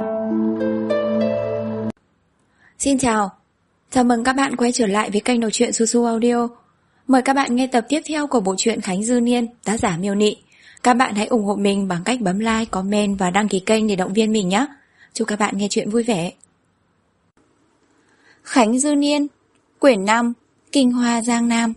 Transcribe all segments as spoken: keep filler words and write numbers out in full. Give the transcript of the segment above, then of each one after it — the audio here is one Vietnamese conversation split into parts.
Xin chào, chào mừng các bạn quay trở lại với kênh đọc truyện Su Su Audio. Mời các bạn nghe tập tiếp theo của bộ truyện Khánh Dư Niên, tác giả Miêu Nị. Các bạn hãy ủng hộ mình bằng cách bấm like, comment và đăng ký kênh để động viên mình nhé. Chúc các bạn nghe truyện vui vẻ. Khánh Dư Niên, quyển năm, Kinh Hoa Giang Nam.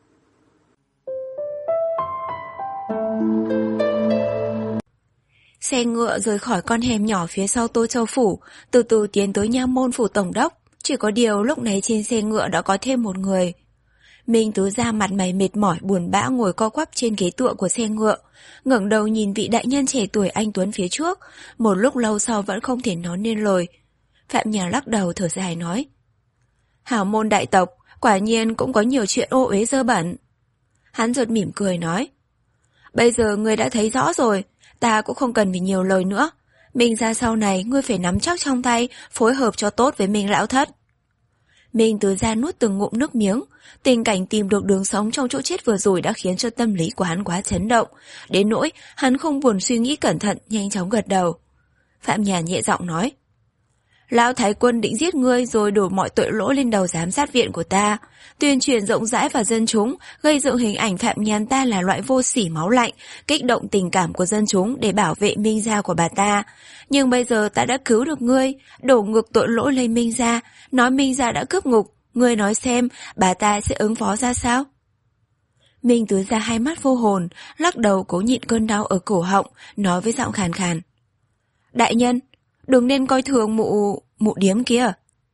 Xe ngựa rời khỏi con hẻm nhỏ phía sau Tô Châu Phủ, từ từ tiến tới nha môn phủ tổng đốc. Chỉ có điều lúc này trên xe ngựa đã có thêm một người. Minh Tứ Gia mặt mày mệt mỏi buồn bã ngồi co quắp trên ghế tựa của xe ngựa, ngẩng đầu nhìn vị đại nhân trẻ tuổi anh tuấn phía trước, một lúc lâu sau vẫn không thể nói nên lời. Phạm Nhàn lắc đầu thở dài nói: Hào môn đại tộc, quả nhiên cũng có nhiều chuyện ô uế dơ bẩn. Hắn chợt mỉm cười nói: Bây giờ ngươi đã thấy rõ rồi, ta cũng không cần phải nhiều lời nữa. Minh gia sau này ngươi phải nắm chắc trong tay, phối hợp cho tốt với Minh lão thất. Minh Tứ Gia nuốt từng ngụm nước miếng. Tình cảnh tìm được đường sống trong chỗ chết vừa rồi đã khiến cho tâm lý của hắn quá chấn động, đến nỗi hắn không buồn suy nghĩ cẩn thận, nhanh chóng gật đầu. Phạm Nhàn nhẹ giọng nói: Lão Thái Quân định giết ngươi rồi đổ mọi tội lỗi lên đầu giám sát viện của ta, tuyên truyền rộng rãi vào dân chúng, gây dựng hình ảnh Phạm Nhàn ta là loại vô sỉ máu lạnh, kích động tình cảm của dân chúng để bảo vệ Minh gia của bà ta. Nhưng bây giờ ta đã cứu được ngươi, đổ ngược tội lỗi lên Minh gia, nói Minh gia đã cướp ngục, ngươi nói xem bà ta sẽ ứng phó ra sao? Minh Tứ Gia hai mắt vô hồn, lắc đầu cố nhịn cơn đau ở cổ họng, nói với giọng khàn khàn: Đại nhân, đừng nên coi thường mụ... mụ điếm kia.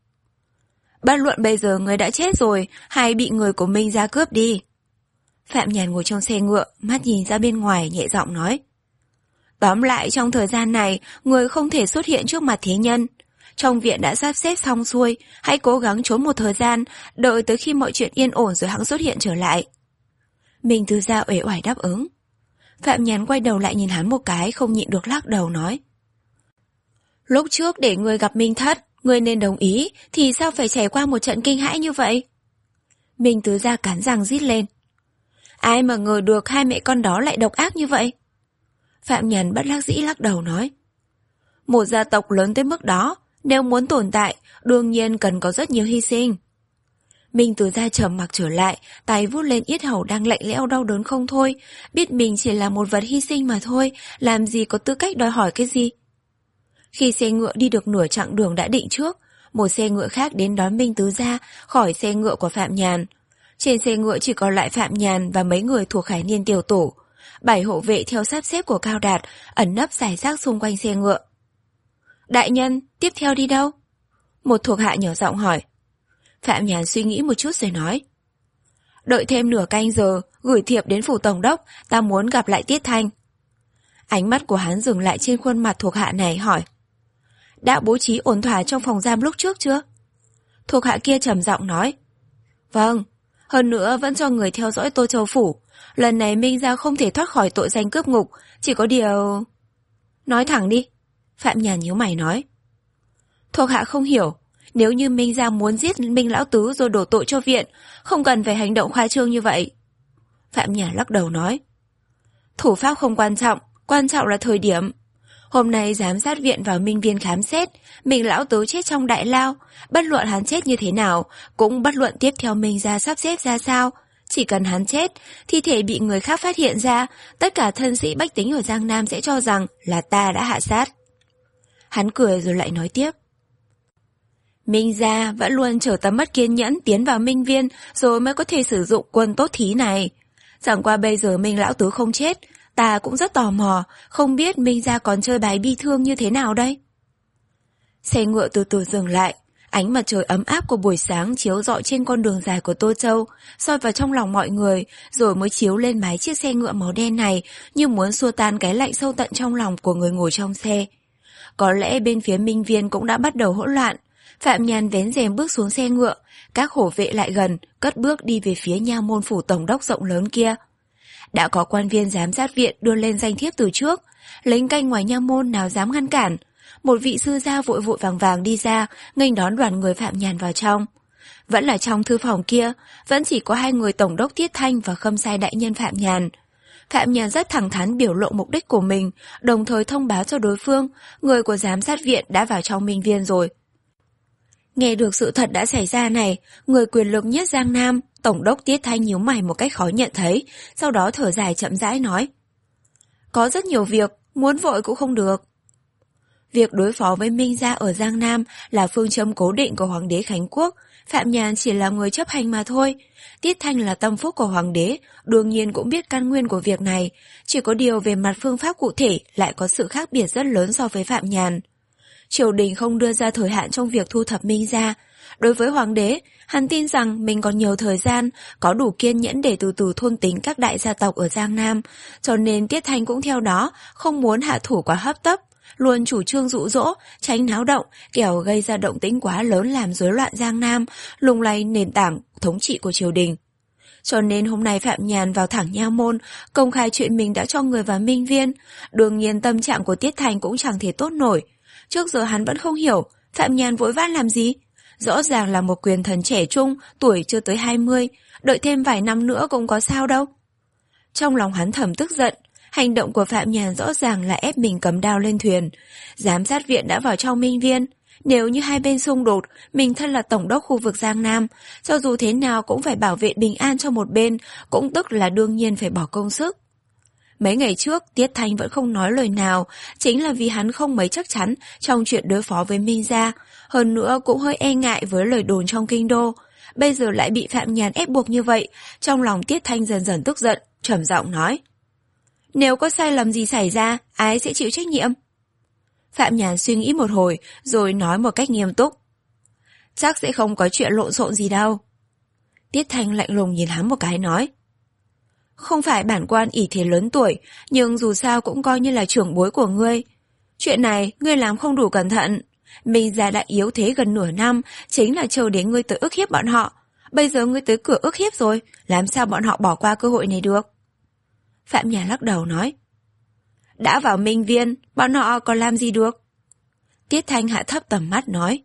Bất luận bây giờ người đã chết rồi hay bị người của Minh gia cướp đi. Phạm Nhàn ngồi trong xe ngựa, mắt nhìn ra bên ngoài nhẹ giọng nói: Tóm lại trong thời gian này, người không thể xuất hiện trước mặt thế nhân. Trong viện đã sắp xếp xong xuôi, hãy cố gắng trốn một thời gian, đợi tới khi mọi chuyện yên ổn rồi hẵng xuất hiện trở lại. Minh Tứ Gia uể oải đáp ứng. Phạm Nhàn quay đầu lại nhìn hắn một cái, không nhịn được lắc đầu nói: Lúc trước để ngươi gặp Minh Thất, ngươi nên đồng ý, thì sao phải trải qua một trận kinh hãi như vậy? Minh Tứ Gia cắn răng rít lên: Ai mà ngờ được hai mẹ con đó lại độc ác như vậy? Phạm Nhàn bất đắc dĩ lắc đầu nói: Một gia tộc lớn tới mức đó, nếu muốn tồn tại, đương nhiên cần có rất nhiều hy sinh. Minh Tứ Gia trầm mặc trở lại, tay vuốt lên yết hầu đang lạnh lẽo đau đớn không thôi, biết mình chỉ là một vật hy sinh mà thôi, làm gì có tư cách đòi hỏi cái gì. Khi xe ngựa đi được nửa chặng đường đã định trước, một xe ngựa khác đến đón Minh Tứ Gia khỏi xe ngựa của Phạm Nhàn. Trên xe ngựa chỉ còn lại Phạm Nhàn và mấy người thuộc Khải Niên tiểu tổ. Bảy hộ vệ theo sắp xếp của Cao Đạt ẩn nấp rải rác xung quanh xe ngựa. Đại nhân, tiếp theo đi đâu? Một thuộc hạ nhỏ giọng hỏi. Phạm Nhàn suy nghĩ một chút rồi nói: Đợi thêm nửa canh giờ, gửi thiệp đến phủ tổng đốc, ta muốn gặp lại Tiết Thanh. Ánh mắt của hắn dừng lại trên khuôn mặt thuộc hạ này, hỏi: Đã bố trí ổn thỏa trong phòng giam lúc trước chưa? Thuộc hạ kia trầm giọng nói: Vâng, hơn nữa vẫn cho người theo dõi Tô Châu Phủ. Lần này Minh gia không thể thoát khỏi tội danh cướp ngục, chỉ có điều... Nói thẳng đi. Phạm Nhàn nhíu mày nói. Thuộc hạ không hiểu, nếu như Minh gia muốn giết Minh lão tứ rồi đổ tội cho viện, không cần phải hành động khoa trương như vậy. Phạm Nhàn lắc đầu nói: Thủ pháp không quan trọng, quan trọng là thời điểm. Hôm nay giám sát viện vào Minh Viên khám xét, Minh lão tứ chết trong đại lao, bất luận hắn chết như thế nào, cũng bất luận tiếp theo Minh gia sắp xếp ra sao. Chỉ cần hắn chết, thi thể bị người khác phát hiện ra, tất cả thân sĩ bách tính ở Giang Nam sẽ cho rằng là ta đã hạ sát. Hắn cười rồi lại nói tiếp: Minh gia vẫn luôn chờ ta mất kiên nhẫn tiến vào Minh Viên rồi mới có thể sử dụng quân tốt thí này. Chẳng qua bây giờ Minh lão tứ không chết, ta cũng rất tò mò, không biết Minh gia còn chơi bài bi thương như thế nào đây. Xe ngựa từ từ dừng lại, ánh mặt trời ấm áp của buổi sáng chiếu rọi trên con đường dài của Tô Châu, soi vào trong lòng mọi người, rồi mới chiếu lên mái chiếc xe ngựa màu đen này, như muốn xua tan cái lạnh sâu tận trong lòng của người ngồi trong xe. Có lẽ bên phía Minh Viên cũng đã bắt đầu hỗn loạn. Phạm Nhàn vén rèm bước xuống xe ngựa, các hổ vệ lại gần, cất bước đi về phía nha môn phủ tổng đốc rộng lớn kia. Đã có quan viên giám sát viện đưa lên danh thiếp từ trước, lính canh ngoài nha môn nào dám ngăn cản. Một vị sư gia vội vội vàng vàng đi ra, nghênh đón đoàn người Phạm Nhàn vào trong. Vẫn là trong thư phòng kia, vẫn chỉ có hai người tổng đốc Tiết Thanh và khâm sai đại nhân Phạm Nhàn. Phạm Nhàn rất thẳng thắn biểu lộ mục đích của mình, đồng thời thông báo cho đối phương, người của giám sát viện đã vào trong Minh Viên rồi. Nghe được sự thật đã xảy ra này, người quyền lực nhất Giang Nam, Tổng đốc Tiết Thanh nhíu mày một cách khó nhận thấy, sau đó thở dài chậm rãi nói. Có rất nhiều việc, muốn vội cũng không được. Việc đối phó với Minh gia ở Giang Nam là phương châm cố định của Hoàng đế Khánh Quốc, Phạm Nhàn chỉ là người chấp hành mà thôi. Tiết Thanh là tâm phúc của Hoàng đế, đương nhiên cũng biết căn nguyên của việc này, chỉ có điều về mặt phương pháp cụ thể lại có sự khác biệt rất lớn so với Phạm Nhàn. Triều đình không đưa ra thời hạn trong việc thu thập Minh gia. Đối với Hoàng đế, hắn tin rằng mình còn nhiều thời gian, có đủ kiên nhẫn để từ từ thôn tính các đại gia tộc ở Giang Nam, cho nên Tiết Thanh cũng theo đó, không muốn hạ thủ quá hấp tấp, luôn chủ trương dụ dỗ, tránh náo động, kẻo gây ra động tĩnh quá lớn làm rối loạn Giang Nam, lung lay nền tảng thống trị của triều đình. Cho nên hôm nay Phạm Nhàn vào thẳng nha môn, công khai chuyện mình đã cho người vào Minh Viên. Đương nhiên tâm trạng của Tiết Thanh cũng chẳng thể tốt nổi. Trước giờ hắn vẫn không hiểu, Phạm Nhàn vội vã làm gì? Rõ ràng là một quyền thần trẻ trung, tuổi chưa tới hai mươi, đợi thêm vài năm nữa cũng có sao đâu. Trong lòng hắn thầm tức giận, hành động của Phạm Nhàn rõ ràng là ép mình cầm đao lên thuyền. Giám sát viện đã vào trong Minh Viên, nếu như hai bên xung đột, mình thân là tổng đốc khu vực Giang Nam, cho dù thế nào cũng phải bảo vệ bình an cho một bên, cũng tức là đương nhiên phải bỏ công sức. Mấy ngày trước, Tiết Thanh vẫn không nói lời nào, chính là vì hắn không mấy chắc chắn trong chuyện đối phó với Minh gia, hơn nữa cũng hơi e ngại với lời đồn trong kinh đô. Bây giờ lại bị Phạm Nhàn ép buộc như vậy, trong lòng Tiết Thanh dần dần tức giận, trầm giọng nói. Nếu có sai lầm gì xảy ra, ai sẽ chịu trách nhiệm? Phạm Nhàn suy nghĩ một hồi, rồi nói một cách nghiêm túc. Chắc sẽ không có chuyện lộn xộn gì đâu. Tiết Thanh lạnh lùng nhìn hắn một cái nói. Không phải bản quan ỷ thế lớn tuổi, nhưng dù sao cũng coi như là trưởng bối của ngươi. Chuyện này, ngươi làm không đủ cẩn thận. Minh gia đã yếu thế gần nửa năm, chính là chờ đến ngươi tới ức hiếp bọn họ. Bây giờ ngươi tới cửa ức hiếp rồi, làm sao bọn họ bỏ qua cơ hội này được? Phạm Nhàn lắc đầu nói. Đã vào Minh Viên, bọn họ còn làm gì được? Tiết Thanh hạ thấp tầm mắt nói.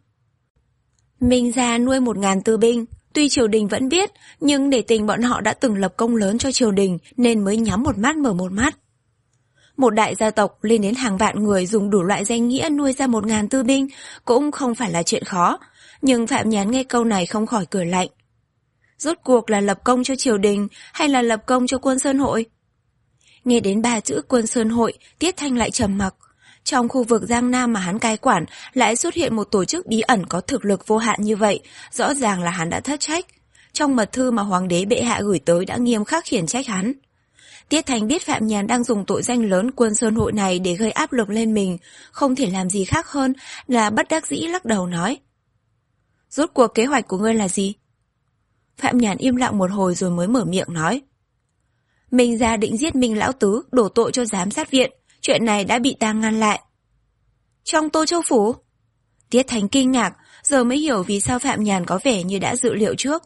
Minh gia nuôi một ngàn tư binh, tuy triều đình vẫn biết, nhưng để tình bọn họ đã từng lập công lớn cho triều đình nên mới nhắm một mắt mở một mắt. Một đại gia tộc lên đến hàng vạn người dùng đủ loại danh nghĩa nuôi ra một ngàn tư binh cũng không phải là chuyện khó, nhưng Phạm Nhàn nghe câu này không khỏi cười lạnh. Rốt cuộc là lập công cho triều đình hay là lập công cho Quân Sơn Hội? Nghe đến ba chữ Quân Sơn Hội, Tiết Thanh lại trầm mặc. Trong khu vực Giang Nam mà hắn cai quản lại xuất hiện một tổ chức bí ẩn có thực lực vô hạn như vậy, rõ ràng là hắn đã thất trách. Trong mật thư mà Hoàng đế bệ hạ gửi tới đã nghiêm khắc khiển trách hắn. Tiết Thanh biết Phạm Nhàn đang dùng tội danh lớn Quân Sơn Hội này để gây áp lực lên mình, không thể làm gì khác hơn là bất đắc dĩ lắc đầu nói. Rốt cuộc kế hoạch của ngươi là gì? Phạm Nhàn im lặng một hồi rồi mới mở miệng nói. Minh gia định giết Minh lão tứ, đổ tội cho giám sát viện, chuyện này đã bị ta ngăn lại. Trong Tô Châu Phủ? Tiết Thanh kinh ngạc, giờ mới hiểu vì sao Phạm Nhàn có vẻ như đã dự liệu trước.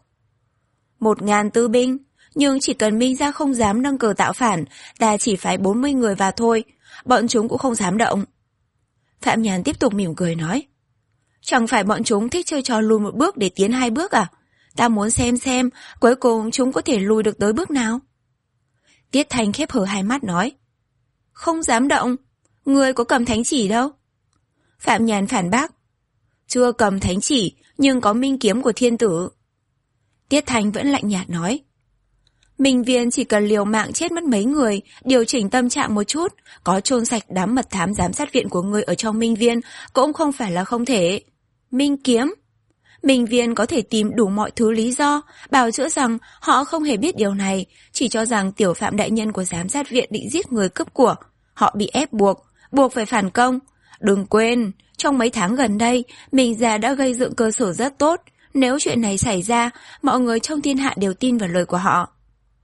Một ngàn tư binh, nhưng chỉ cần Minh gia không dám nâng cờ tạo phản, ta chỉ phái bốn mươi người vào thôi, bọn chúng cũng không dám động. Phạm Nhàn tiếp tục mỉm cười nói. Chẳng phải bọn chúng thích chơi trò lùi một bước để tiến hai bước à? Ta muốn xem xem, cuối cùng chúng có thể lùi được tới bước nào? Tiết Thanh khép hờ hai mắt nói. Không dám động, ngươi có cầm thánh chỉ đâu? Phạm Nhàn phản bác. Chưa cầm thánh chỉ, nhưng có minh kiếm của thiên tử. Tiết Thanh vẫn lạnh nhạt nói. Minh Viên chỉ cần liều mạng chết mất mấy người, điều chỉnh tâm trạng một chút, có chôn sạch đám mật thám giám sát viện của ngươi ở trong Minh Viên cũng không phải là không thể. Minh kiếm? Minh Viên có thể tìm đủ mọi thứ lý do, bào chữa rằng họ không hề biết điều này, chỉ cho rằng tiểu phạm đại nhân của giám sát viện định giết người cướp của. Họ bị ép buộc, buộc phải phản công. Đừng quên, trong mấy tháng gần đây, Minh gia đã gây dựng cơ sở rất tốt. Nếu chuyện này xảy ra, mọi người trong thiên hạ đều tin vào lời của họ.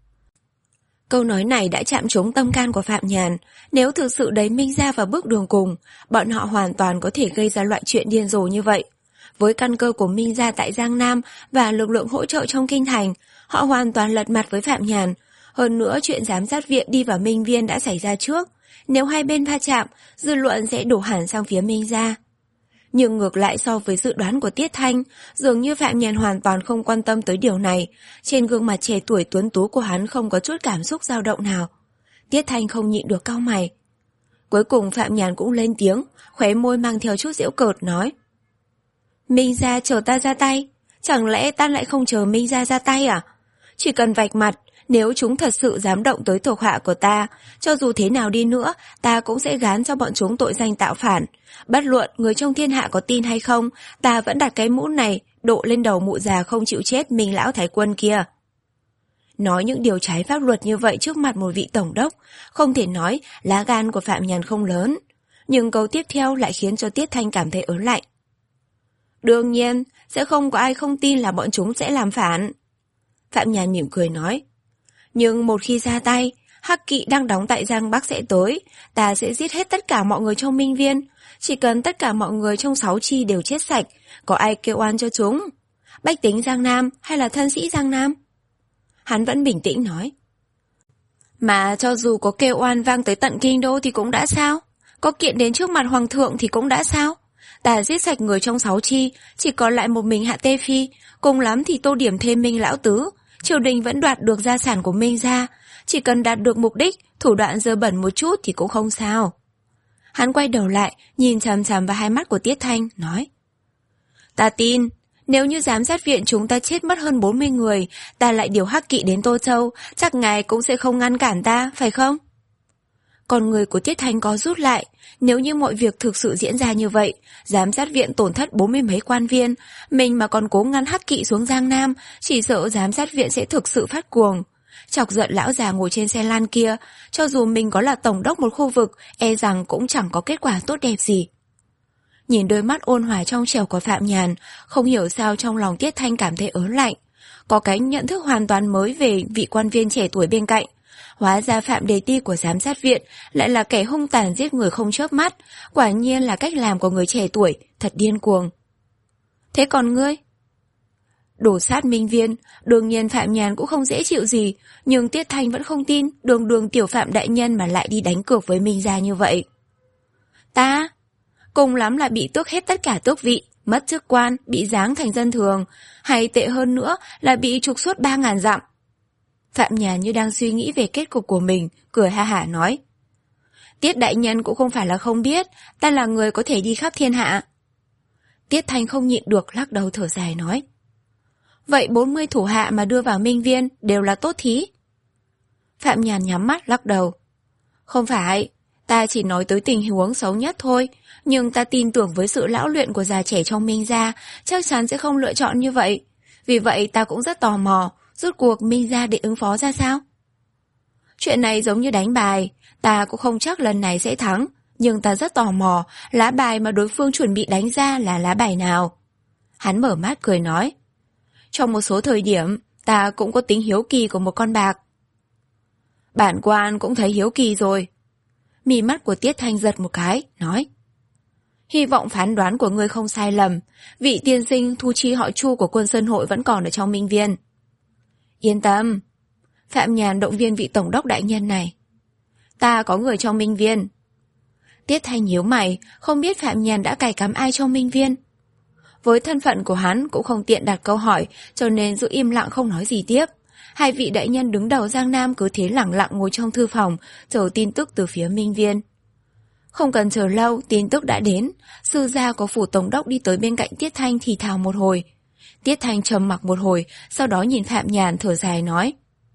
Câu nói này đã chạm trúng tâm can của Phạm Nhàn. Nếu thực sự đẩy Minh gia vào bước đường cùng, bọn họ hoàn toàn có thể gây ra loại chuyện điên rồ như vậy. Với căn cơ của Minh gia tại Giang Nam và lực lượng hỗ trợ trong kinh thành, họ hoàn toàn lật mặt với Phạm Nhàn. Hơn nữa chuyện giám sát viện đi vào Minh Viên đã xảy ra trước. Nếu hai bên va chạm, dư luận sẽ đổ hẳn sang phía Minh gia. Nhưng ngược lại so với dự đoán của Tiết Thanh, dường như Phạm Nhàn hoàn toàn không quan tâm tới điều này. Trên gương mặt trẻ tuổi tuấn tú của hắn không có chút cảm xúc dao động nào. Tiết Thanh không nhịn được cau mày. Cuối cùng Phạm Nhàn cũng lên tiếng, khóe môi mang theo chút giễu cợt nói. Minh Gia chờ ta ra tay, chẳng lẽ ta lại không chờ Minh Gia ra tay à? Chỉ cần vạch mặt, nếu chúng thật sự dám động tới thuộc hạ của ta, cho dù thế nào đi nữa, ta cũng sẽ gán cho bọn chúng tội danh tạo phản. Bất luận người trong thiên hạ có tin hay không, ta vẫn đặt cái mũ này độ lên đầu mụ già không chịu chết Minh lão thái quân kia. Nói những điều trái pháp luật như vậy trước mặt một vị tổng đốc, không thể nói lá gan của Phạm Nhàn không lớn. Nhưng câu tiếp theo lại khiến cho Tiết Thanh cảm thấy ớn lạnh. Đương nhiên, sẽ không có ai không tin là bọn chúng sẽ làm phản. Phạm Nhàn mỉm cười nói. Nhưng một khi ra tay, Hắc Kỵ đang đóng tại Giang Bắc sẽ tới, ta sẽ giết hết tất cả mọi người trong Minh Viên. Chỉ cần tất cả mọi người trong sáu chi đều chết sạch, có ai kêu oan cho chúng? Bách tính Giang Nam hay là thân sĩ Giang Nam? Hắn vẫn bình tĩnh nói. Mà cho dù có kêu oan vang tới tận kinh đô thì cũng đã sao? Có kiện đến trước mặt hoàng thượng thì cũng đã sao? Ta giết sạch người trong sáu chi, chỉ còn lại một mình Hạ Tê Phi, cùng lắm thì tô điểm thêm Minh lão tứ. Triều đình vẫn đoạt được gia sản của Minh gia, chỉ cần đạt được mục đích, thủ đoạn dơ bẩn một chút thì cũng không sao. Hắn quay đầu lại, nhìn chằm chằm vào hai mắt của Tiết Thanh, nói. Ta tin, nếu như giám sát viện chúng ta chết mất hơn bốn mươi người, ta lại điều Hắc Kỵ đến Tô Châu, chắc ngài cũng sẽ không ngăn cản ta, phải không? Còn người của Tiết Thanh có rút lại, nếu như mọi việc thực sự diễn ra như vậy, giám sát viện tổn thất bốn mươi mấy quan viên, mình mà còn cố ngăn Hắc Kỵ xuống Giang Nam, chỉ sợ giám sát viện sẽ thực sự phát cuồng. Chọc giận lão già ngồi trên xe lan kia, cho dù mình có là tổng đốc một khu vực, e rằng cũng chẳng có kết quả tốt đẹp gì. Nhìn đôi mắt ôn hòa trong trẻo của Phạm Nhàn, không hiểu sao trong lòng Tiết Thanh cảm thấy ớn lạnh. Có cái nhận thức hoàn toàn mới về vị quan viên trẻ tuổi bên cạnh. Hóa ra Phạm Đề Ti của giám sát viện lại là kẻ hung tàn giết người không chớp mắt, quả nhiên là cách làm của người trẻ tuổi, thật điên cuồng. Thế còn ngươi? Đổ sát Minh Viên, đương nhiên Phạm Nhàn cũng không dễ chịu gì, nhưng Tiết Thanh vẫn không tin đường đường tiểu Phạm đại nhân mà lại đi đánh cược với Minh gia như vậy. Ta, cùng lắm là bị tước hết tất cả tước vị, mất chức quan, bị giáng thành dân thường, hay tệ hơn nữa là bị trục xuất ba ngàn dặm. Phạm Nhàn như đang suy nghĩ về kết cục của mình, cười ha hả nói. Tiết đại nhân cũng không phải là không biết, ta là người có thể đi khắp thiên hạ. Tiết Thanh không nhịn được lắc đầu thở dài nói. Vậy bốn mươi thủ hạ mà đưa vào Minh Viên đều là tốt thí? Phạm Nhàn nhắm mắt lắc đầu. Không phải, ta chỉ nói tới tình huống xấu nhất thôi, nhưng ta tin tưởng với sự lão luyện của già trẻ trong Minh gia, chắc chắn sẽ không lựa chọn như vậy. Vì vậy ta cũng rất tò mò, rốt cuộc Minh gia để ứng phó ra sao? Chuyện này giống như đánh bài, ta cũng không chắc lần này sẽ thắng, nhưng ta rất tò mò, lá bài mà đối phương chuẩn bị đánh ra là lá bài nào? Hắn mở mắt cười nói. Trong một số thời điểm, ta cũng có tính hiếu kỳ của một con bạc. Bản quan cũng thấy hiếu kỳ rồi. Mí mắt của Tiết Thanh giật một cái, nói. Hy vọng phán đoán của ngươi không sai lầm, vị tiên sinh thu chi họ Chu của quân Sơn Hội vẫn còn ở trong Minh Viên. Yên tâm. Phạm Nhàn động viên vị tổng đốc đại nhân này. Ta có người trong Minh Viên. Tiết Thanh nhíu mày, không biết Phạm Nhàn đã cài cắm ai trong Minh Viên. Với thân phận của hắn cũng không tiện đặt câu hỏi, cho nên giữ im lặng không nói gì tiếp. Hai vị đại nhân đứng đầu Giang Nam cứ thế lẳng lặng ngồi trong thư phòng, chờ tin tức từ phía Minh Viên. Không cần chờ lâu, tin tức đã đến. Sư gia của phủ tổng đốc đi tới bên cạnh Tiết Thanh thì thào một hồi. Tiết Thanh trầm mặc một hồi, sau đó nhìn Phạm Nhàn thở dài nói.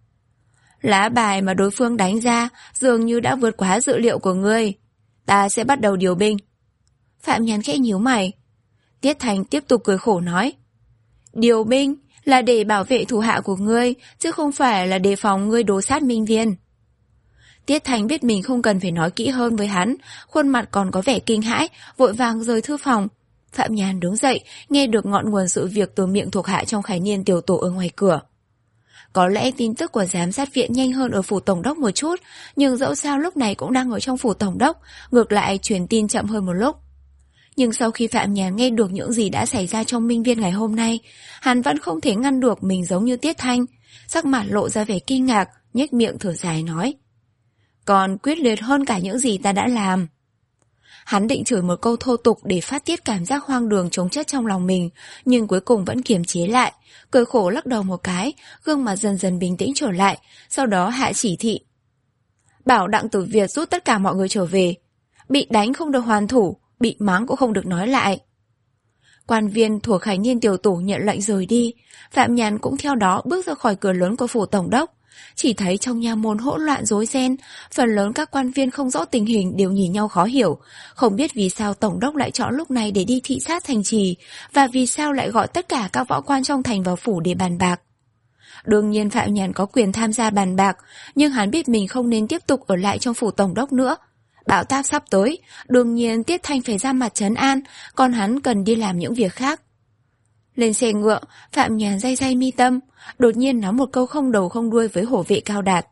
Lá bài mà đối phương đánh ra dường như đã vượt quá dự liệu của ngươi. Ta sẽ bắt đầu điều binh. Phạm Nhàn khẽ nhíu mày. Tiết Thanh tiếp tục cười khổ nói. Điều binh là để bảo vệ thủ hạ của ngươi, chứ không phải là đề phòng ngươi đổ sát Minh Viên. Tiết Thanh biết mình không cần phải nói kỹ hơn với hắn, khuôn mặt còn có vẻ kinh hãi, vội vàng rời thư phòng. Phạm Nhàn đứng dậy, nghe được ngọn nguồn sự việc từ miệng thuộc hạ trong Khải Niên tiểu tổ ở ngoài cửa. Có lẽ tin tức của giám sát viện nhanh hơn ở phủ tổng đốc một chút, nhưng dẫu sao lúc này cũng đang ở trong phủ tổng đốc, ngược lại truyền tin chậm hơn một lúc. Nhưng sau khi Phạm Nhàn nghe được những gì đã xảy ra trong Minh Viên ngày hôm nay, hắn vẫn không thể ngăn được mình giống như Tiết Thanh, sắc mặt lộ ra vẻ kinh ngạc, nhếch miệng thở dài nói. Còn quyết liệt hơn cả những gì ta đã làm. Hắn định chửi một câu thô tục để phát tiết cảm giác hoang đường chống chất trong lòng mình, nhưng cuối cùng vẫn kiềm chế lại, cười khổ lắc đầu một cái, gương mặt dần dần bình tĩnh trở lại, sau đó hạ chỉ thị. bảo Đặng Tử Việt rút tất cả mọi người trở về. Bị đánh không được hoàn thủ, bị mắng cũng không được nói lại. Quan viên thuộc Khải Niên tiểu tủ nhận lệnh rời đi, Phạm Nhàn cũng theo đó bước ra khỏi cửa lớn của phủ tổng đốc. Chỉ thấy trong nha môn hỗn loạn rối ren, phần lớn các quan viên không rõ tình hình đều nhìn nhau khó hiểu, không biết vì sao tổng đốc lại chọn lúc này để đi thị sát thành trì, và vì sao lại gọi tất cả các võ quan trong thành vào phủ để bàn bạc. Đương nhiên Phạm Nhàn có quyền tham gia bàn bạc, nhưng hắn biết mình không nên tiếp tục ở lại trong phủ tổng đốc nữa. Bão táp sắp tới, đương nhiên Tiết Thanh phải ra mặt trấn an, còn hắn cần đi làm những việc khác. Lên xe ngựa, Phạm Nhàn day day mi tâm, đột nhiên nói một câu không đầu không đuôi với hổ vệ Cao Đạt.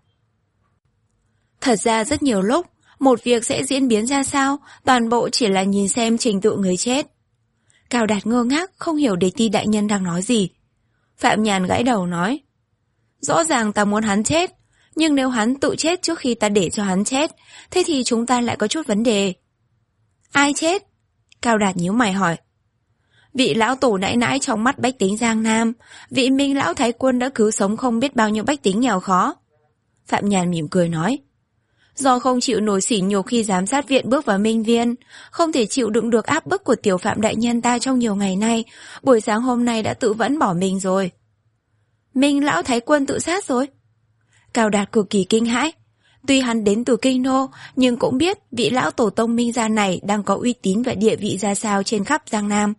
Thật ra rất nhiều lúc, một việc sẽ diễn biến ra sao, toàn bộ chỉ là nhìn xem trình tự người chết. Cao Đạt ngơ ngác, không hiểu Đế Ti đại nhân đang nói gì. Phạm Nhàn gãi đầu nói, rõ ràng ta muốn hắn chết, nhưng nếu hắn tự chết trước khi ta để cho hắn chết, thế thì chúng ta lại có chút vấn đề. Ai chết? Cao Đạt nhíu mày hỏi. Vị lão tổ nãi nãi trong mắt bách tính Giang Nam, vị Minh lão thái quân đã cứu sống không biết bao nhiêu bách tính nghèo khó. Phạm Nhàn mỉm cười nói, do không chịu nổi sỉ nhục khi giám sát viện bước vào Minh Viên, không thể chịu đựng được áp bức của tiểu Phạm đại nhân ta trong nhiều ngày nay, buổi sáng hôm nay đã tự vẫn bỏ mình rồi. Minh lão thái quân tự sát rồi? Cao Đạt cực kỳ kinh hãi. Tuy hắn đến từ Kinh Đô, nhưng cũng biết vị lão tổ tông Minh gia này đang có uy tín và địa vị ra sao trên khắp Giang Nam.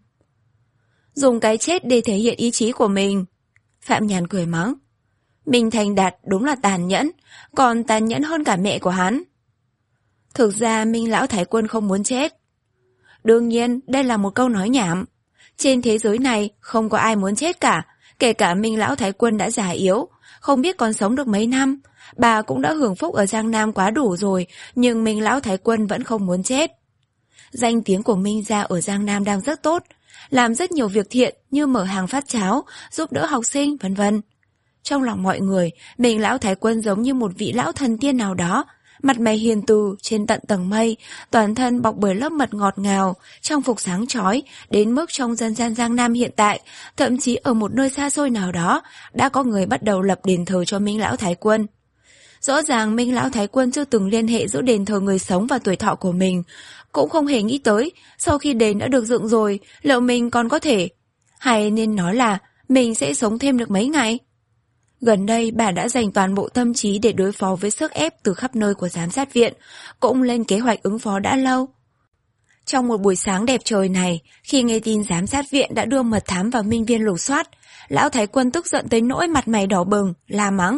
Dùng cái chết để thể hiện ý chí của mình. Phạm Nhàn cười mắng. Minh Thành Đạt đúng là tàn nhẫn, còn tàn nhẫn hơn cả mẹ của hắn. Thực ra Minh lão thái quân không muốn chết. Đương nhiên, đây là một câu nói nhảm. Trên thế giới này không có ai muốn chết cả, kể cả Minh lão thái quân đã già yếu, không biết còn sống được mấy năm. Bà cũng đã hưởng phúc ở Giang Nam quá đủ rồi, nhưng Minh lão thái quân vẫn không muốn chết. Danh tiếng của Minh gia ở Giang Nam đang rất tốt, làm rất nhiều việc thiện như mở hàng phát cháo, giúp đỡ học sinh, vân vân. Trong lòng mọi người, Minh lão thái quân giống như một vị lão thần tiên nào đó, mặt mày hiền từ trên tận tầng mây, toàn thân bọc bởi lớp mật ngọt ngào, trang phục sáng chói, đến mức trong dân gian Giang Nam hiện tại, thậm chí ở một nơi xa xôi nào đó, đã có người bắt đầu lập đền thờ cho Minh lão thái quân. Rõ ràng Minh lão thái quân chưa từng liên hệ giữa đền thờ người sống và tuổi thọ của mình, cũng không hề nghĩ tới, sau khi đền đã được dựng rồi, liệu mình còn có thể, hay nên nói là mình sẽ sống thêm được mấy ngày? Gần đây bà đã dành toàn bộ tâm trí để đối phó với sức ép từ khắp nơi của giám sát viện, cũng lên kế hoạch ứng phó đã lâu. Trong một buổi sáng đẹp trời này, khi nghe tin giám sát viện đã đưa mật thám vào Minh Viên lục soát, lão thái quân tức giận tới nỗi mặt mày đỏ bừng, la mắng.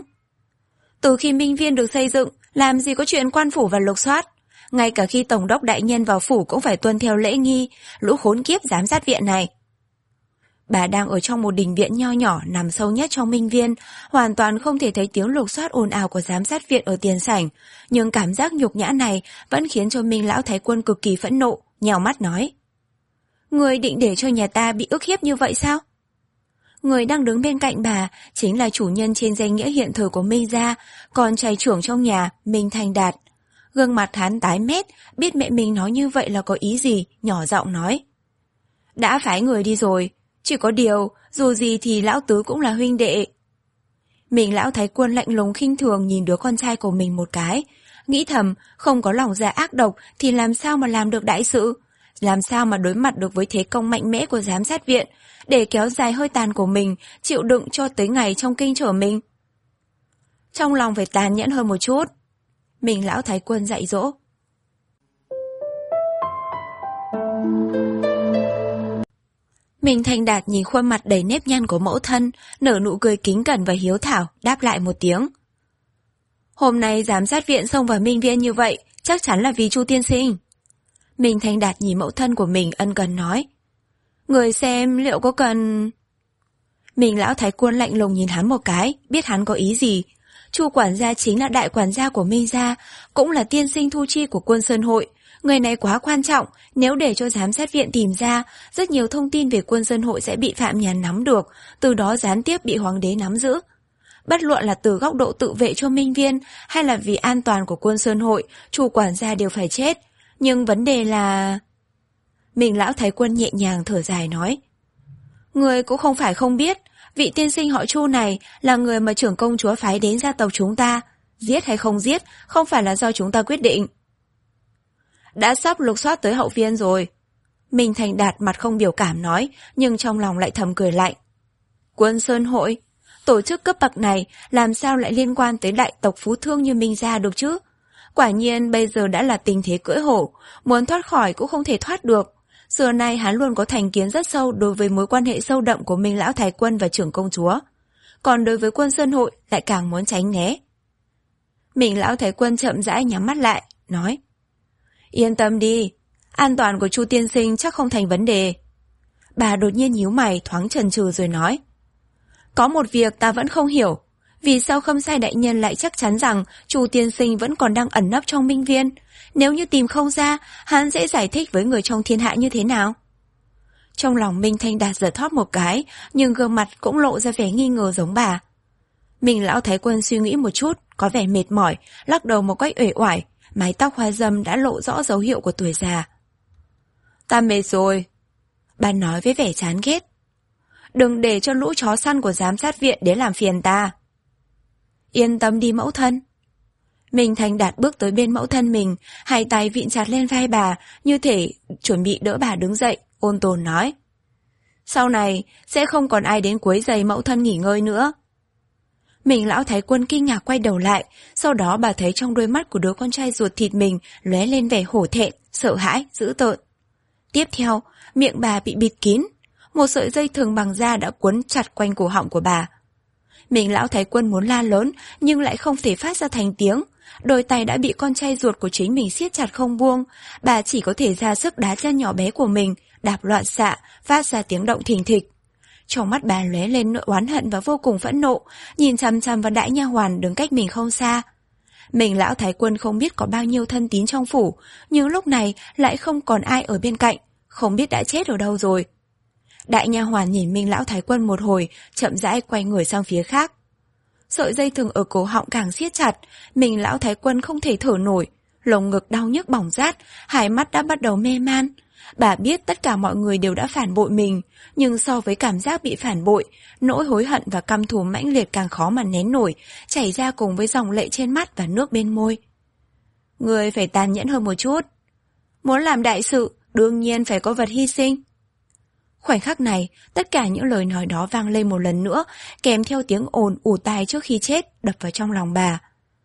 Từ khi Minh Viên được xây dựng, làm gì có chuyện quan phủ và lục soát. Ngay cả khi tổng đốc đại nhân vào phủ cũng phải tuân theo lễ nghi, lũ khốn kiếp giám sát viện này. Bà đang ở trong một đình viện nho nhỏ nằm sâu nhất trong Minh Viên, hoàn toàn không thể thấy tiếng lục soát ồn ào của giám sát viện ở tiền sảnh, nhưng cảm giác nhục nhã này vẫn khiến cho Minh lão thái quân cực kỳ phẫn nộ, nhèo mắt nói. Người định để cho nhà ta bị ức hiếp như vậy sao? Người đang đứng bên cạnh bà chính là chủ nhân trên danh nghĩa hiện thời của Minh gia, con trai trưởng trong nhà, Minh Thành Đạt. Gương mặt hắn tái mét, biết mẹ mình nói như vậy là có ý gì, nhỏ giọng nói. Đã phái người đi rồi, chỉ có điều, dù gì thì lão tứ cũng là huynh đệ. Mình lão thái quân lạnh lùng khinh thường nhìn đứa con trai của mình một cái, nghĩ thầm không có lòng dạ ác độc thì làm sao mà làm được đại sự, làm sao mà đối mặt được với thế công mạnh mẽ của giám sát viện, để kéo dài hơi tàn của mình, chịu đựng cho tới ngày trong kinh trở mình. Trong lòng phải tàn nhẫn hơn một chút. Mình lão thái quân dạy dỗ. Mình Thành Đạt nhìn khuôn mặt đầy nếp nhăn của mẫu thân, nở nụ cười kính cẩn và hiếu thảo, đáp lại một tiếng. Hôm nay giám sát viện xông vào Minh Viên như vậy, chắc chắn là vì Chu tiên sinh. Mình Thành Đạt nhìn mẫu thân của mình ân cần nói. Người xem liệu có cần... Mình lão thái quân lạnh lùng nhìn hắn một cái, biết hắn có ý gì. Chu quản gia chính là đại quản gia của Minh gia, cũng là tiên sinh thu chi của Quân Sơn hội. Người này quá quan trọng, nếu để cho giám sát viện tìm ra, rất nhiều thông tin về Quân Sơn hội sẽ bị Phạm Nhàn nắm được, từ đó gián tiếp bị hoàng đế nắm giữ. Bất luận là từ góc độ tự vệ cho Minh Viên hay là vì an toàn của Quân Sơn hội, chủ quản gia đều phải chết. Nhưng vấn đề là... Mình lão thái quân nhẹ nhàng thở dài nói. Người cũng không phải không biết, vị tiên sinh họ Chu này là người mà trưởng công chúa phái đến gia tộc chúng ta. Giết hay không giết, không phải là do chúng ta quyết định. Đã sắp lục soát tới hậu viên rồi. Minh Thành Đạt mặt không biểu cảm nói, nhưng trong lòng lại thầm cười lạnh. Quân Sơn Hội, tổ chức cấp bậc này làm sao lại liên quan tới đại tộc phú thương như Minh gia được chứ? Quả nhiên bây giờ đã là tình thế cưỡi hổ, muốn thoát khỏi cũng không thể thoát được. Xưa nay hắn luôn có thành kiến rất sâu đối với mối quan hệ sâu đậm của Minh Lão Thái Quân và trưởng công chúa. Còn đối với Quân Sơn Hội lại càng muốn tránh né. Minh Lão Thái Quân chậm rãi nhắm mắt lại, nói. Yên tâm đi, an toàn của Chu tiên sinh chắc không thành vấn đề. Bà đột nhiên nhíu mày thoáng chần chừ rồi nói. Có một việc ta vẫn không hiểu. Vì sao Khâm Sai đại nhân lại chắc chắn rằng Chu tiên sinh vẫn còn đang ẩn nấp trong Minh Viên? Nếu như tìm không ra, hắn sẽ giải thích với người trong thiên hạ như thế nào? Trong lòng Minh Thanh Đạt giật thót một cái, nhưng gương mặt cũng lộ ra vẻ nghi ngờ giống bà. Minh Lão Thái Quân suy nghĩ một chút, có vẻ mệt mỏi, lắc đầu một cách uể oải, mái tóc hoa râm đã lộ rõ dấu hiệu của tuổi già. Ta mệt rồi. Bà nói với vẻ chán ghét. Đừng để cho lũ chó săn của giám sát viện đến làm phiền ta. Yên tâm đi mẫu thân. Minh Thành Đạt bước tới bên mẫu thân mình, hai tay vịn chặt lên vai bà, như thể chuẩn bị đỡ bà đứng dậy, ôn tồn nói. Sau này, sẽ không còn ai đến quấy rầy mẫu thân nghỉ ngơi nữa. Minh Lão Thái Quân kinh ngạc quay đầu lại, sau đó bà thấy trong đôi mắt của đứa con trai ruột thịt mình lóe lên vẻ hổ thẹn, sợ hãi, dữ tợn. Tiếp theo, miệng bà bị bịt kín, một sợi dây thừng bằng da đã quấn chặt quanh cổ họng của bà. Minh Lão Thái Quân muốn la lớn nhưng lại không thể phát ra thành tiếng, đôi tay đã bị con trai ruột của chính mình siết chặt không buông, bà chỉ có thể ra sức đá chân nhỏ bé của mình, đạp loạn xạ, phát ra tiếng động thình thịch. Trong mắt bà lóe lên nỗi oán hận và vô cùng phẫn nộ, nhìn chằm chằm vào đại nha hoàn đứng cách mình không xa. Minh Lão Thái Quân không biết có bao nhiêu thân tín trong phủ, nhưng lúc này lại không còn ai ở bên cạnh, không biết đã chết ở đâu rồi. Đại nha hoàn nhìn Minh Lão Thái Quân một hồi, chậm rãi quay người sang phía khác. Sợi dây thừng ở cổ họng càng siết chặt, Minh Lão Thái Quân không thể thở nổi, lồng ngực đau nhức bỏng rát, hai mắt đã bắt đầu mê man. Bà biết tất cả mọi người đều đã phản bội mình, nhưng so với cảm giác bị phản bội, nỗi hối hận và căm thù mãnh liệt càng khó mà nén nổi, chảy ra cùng với dòng lệ trên mắt và nước bên môi. Người phải tàn nhẫn hơn một chút. Muốn làm đại sự, đương nhiên phải có vật hy sinh. Khoảnh khắc này, tất cả những lời nói đó vang lên một lần nữa, kèm theo tiếng ồn ù tai trước khi chết đập vào trong lòng bà.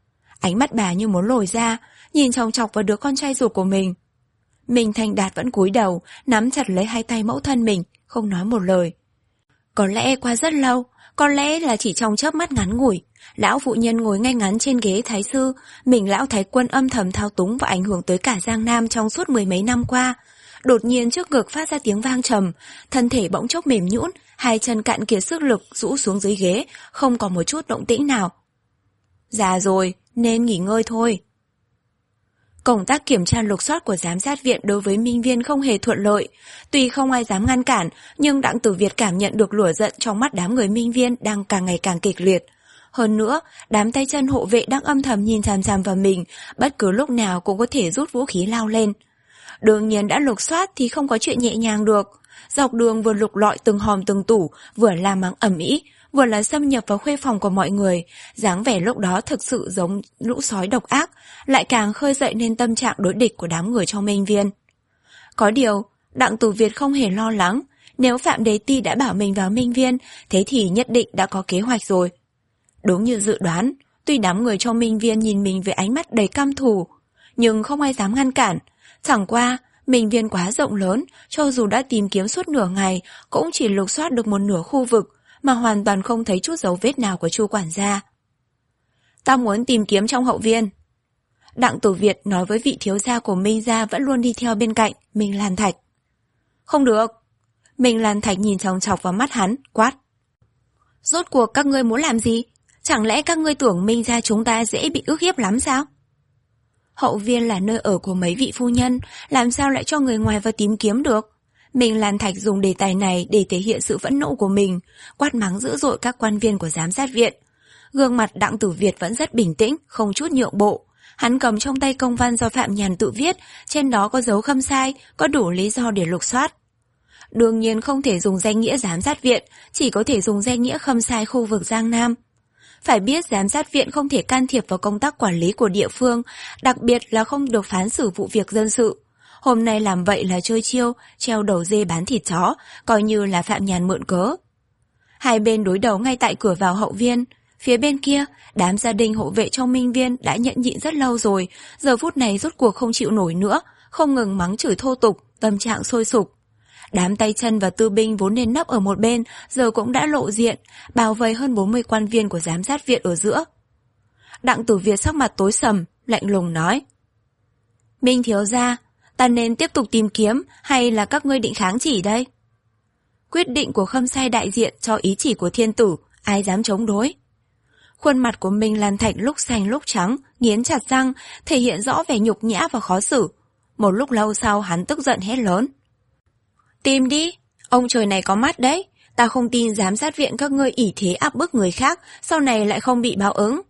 Ánh mắt bà như muốn lồi ra, nhìn chòng chọc vào đứa con trai ruột của mình. Minh Thành Đạt vẫn cúi đầu, nắm chặt lấy hai tay mẫu thân mình, không nói một lời. Có lẽ qua rất lâu, có lẽ là chỉ trong chớp mắt ngắn ngủi, lão phụ nhân ngồi ngay ngắn trên ghế thái sư, mình Lão Thái Quân âm thầm thao túng và ảnh hưởng tới cả Giang Nam trong suốt mười mấy năm qua. Đột nhiên trước ngực phát ra tiếng vang trầm, thân thể bỗng chốc mềm nhũn, hai chân cạn kiệt sức lực rũ xuống dưới ghế, không có một chút động tĩnh nào. Già rồi, nên nghỉ ngơi thôi. Công tác kiểm tra lục soát của giám sát viện đối với Minh Viên không hề thuận lợi. Tuy không ai dám ngăn cản, nhưng Đặng Tử Việt cảm nhận được lửa giận trong mắt đám người Minh Viên đang càng ngày càng kịch liệt. Hơn nữa, đám tay chân hộ vệ đang âm thầm nhìn chằm chằm vào mình, bất cứ lúc nào cũng có thể rút vũ khí lao lên. Đương nhiên đã lục soát thì không có chuyện nhẹ nhàng được. Dọc đường vừa lục lọi từng hòm từng tủ, vừa làm mắng ầm ĩ, vừa là xâm nhập vào khuê phòng của mọi người, dáng vẻ lúc đó thực sự giống lũ sói độc ác, lại càng khơi dậy nên tâm trạng đối địch của đám người trong Minh Viên. Có điều, Đặng Tử Việt không hề lo lắng, nếu Phạm Đế Ti đã bảo mình vào Minh Viên, thế thì nhất định đã có kế hoạch rồi. Đúng như dự đoán, tuy đám người trong Minh Viên nhìn mình với ánh mắt đầy căm thù, nhưng không ai dám ngăn cản. Chẳng qua, Minh Viên quá rộng lớn, cho dù đã tìm kiếm suốt nửa ngày, cũng chỉ lục soát được một nửa khu vực, mà hoàn toàn không thấy chút dấu vết nào của Chu quản gia. Ta muốn tìm kiếm trong hậu viên. Đặng Tử Việt nói với vị thiếu gia của Minh gia vẫn luôn đi theo bên cạnh, Minh Lan Thạch. Không được. Minh Lan Thạch nhìn chòng chọc vào mắt hắn, quát. Rốt cuộc các ngươi muốn làm gì? Chẳng lẽ các ngươi tưởng Minh gia chúng ta dễ bị ức hiếp lắm sao? Hậu viên là nơi ở của mấy vị phu nhân, làm sao lại cho người ngoài vào tìm kiếm được? Minh Lan Thạch dùng đề tài này để thể hiện sự phẫn nộ của mình, quát mắng dữ dội các quan viên của giám sát viện. Gương mặt Đặng Tử Việt vẫn rất bình tĩnh, không chút nhượng bộ. Hắn cầm trong tay công văn do Phạm Nhàn tự viết, trên đó có dấu Khâm Sai, có đủ lý do để lục soát. Đương nhiên không thể dùng danh nghĩa giám sát viện, chỉ có thể dùng danh nghĩa Khâm Sai khu vực Giang Nam. Phải biết giám sát viện không thể can thiệp vào công tác quản lý của địa phương, đặc biệt là không được phán xử vụ việc dân sự. Hôm nay làm vậy là chơi chiêu, treo đầu dê bán thịt chó, coi như là Phạm Nhàn mượn cớ. Hai bên đối đầu ngay tại cửa vào hậu viên. Phía bên kia, đám gia đình hộ vệ trong Minh Viên đã nhẫn nhịn rất lâu rồi, giờ phút này rốt cuộc không chịu nổi nữa, không ngừng mắng chửi thô tục, tâm trạng sôi sục. Đám tay chân và tư binh vốn nên nấp ở một bên, giờ cũng đã lộ diện, bao vây hơn bốn mươi quan viên của giám sát viện ở giữa. Đặng Tử Việt sắc mặt tối sầm, lạnh lùng nói: Minh thiếu gia, ta nên tiếp tục tìm kiếm hay là các ngươi định kháng chỉ đây? Quyết định của Khâm Sai đại diện cho ý chỉ của thiên tử, ai dám chống đối? Khuôn mặt của Minh Lan Thạch lúc xanh lúc trắng, nghiến chặt răng, thể hiện rõ vẻ nhục nhã và khó xử. Một lúc lâu sau hắn tức giận hét lớn: Tìm đi, ông trời này có mắt đấy, ta không tin giám sát viện các ngươi ỷ thế áp bức người khác, sau này lại không bị báo ứng.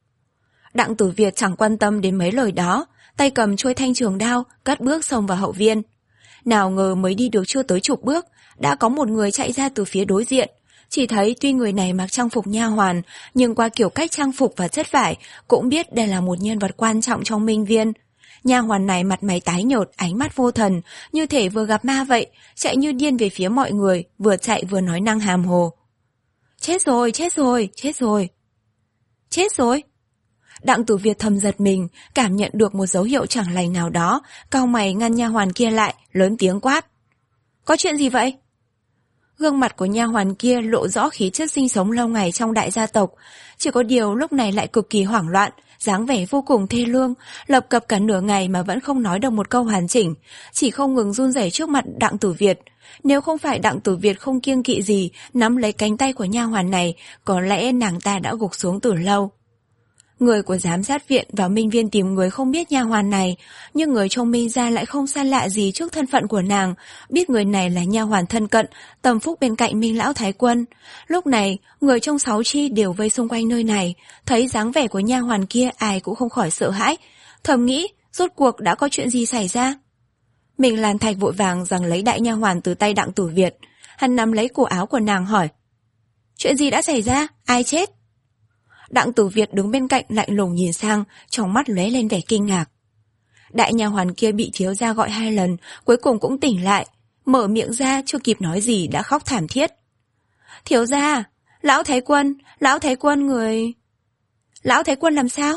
Đặng Tử Việt chẳng quan tâm đến mấy lời đó, tay cầm chuôi thanh trường đao, cất bước xông vào hậu viên. Nào ngờ mới đi được chưa tới chục bước, đã có một người chạy ra từ phía đối diện. Chỉ thấy tuy người này mặc trang phục nha hoàn, nhưng qua kiểu cách trang phục và chất vải, cũng biết đây là một nhân vật quan trọng trong Minh Viên. Nha hoàn này mặt mày tái nhợt, ánh mắt vô thần, như thể vừa gặp ma vậy, chạy như điên về phía mọi người, vừa chạy vừa nói năng hàm hồ. Chết rồi, chết rồi, chết rồi. Chết rồi. Đặng Tử Việt thầm giật mình, cảm nhận được một dấu hiệu chẳng lành nào đó, cau mày ngăn nha hoàn kia lại, lớn tiếng quát: Có chuyện gì vậy? Gương mặt của nha hoàn kia lộ rõ khí chất sinh sống lâu ngày trong đại gia tộc, chỉ có điều lúc này lại cực kỳ hoảng loạn, dáng vẻ vô cùng thê lương, lập cập cả nửa ngày mà vẫn không nói được một câu hoàn chỉnh, chỉ không ngừng run rẩy trước mặt Đặng Tử Việt. Nếu không phải Đặng Tử Việt không kiêng kỵ gì nắm lấy cánh tay của nha hoàn này, có lẽ nàng ta đã gục xuống từ lâu. Người của giám sát viện vào Minh Viên tìm người không biết nha hoàn này, nhưng người trong Minh gia lại không xa lạ gì trước thân phận của nàng, biết người này là nha hoàn thân cận, tầm phúc bên cạnh Minh lão thái quân. Lúc này, người trong sáu chi đều vây xung quanh nơi này, thấy dáng vẻ của nha hoàn kia ai cũng không khỏi sợ hãi, thầm nghĩ rốt cuộc đã có chuyện gì xảy ra. Minh Lan Thạch vội vàng giằng lấy đại nha hoàn từ tay Đặng Tử Việt, hắn nắm lấy cổ áo của nàng hỏi: Chuyện gì đã xảy ra? Ai chết? Đặng Tử Việt đứng bên cạnh lạnh lùng nhìn sang, trong mắt lóe lên vẻ kinh ngạc. Đại nha hoàn kia bị thiếu gia gọi hai lần, cuối cùng cũng tỉnh lại, mở miệng ra chưa kịp nói gì đã khóc thảm thiết. Thiếu gia, lão thái quân, lão thái quân người... Lão thái quân làm sao?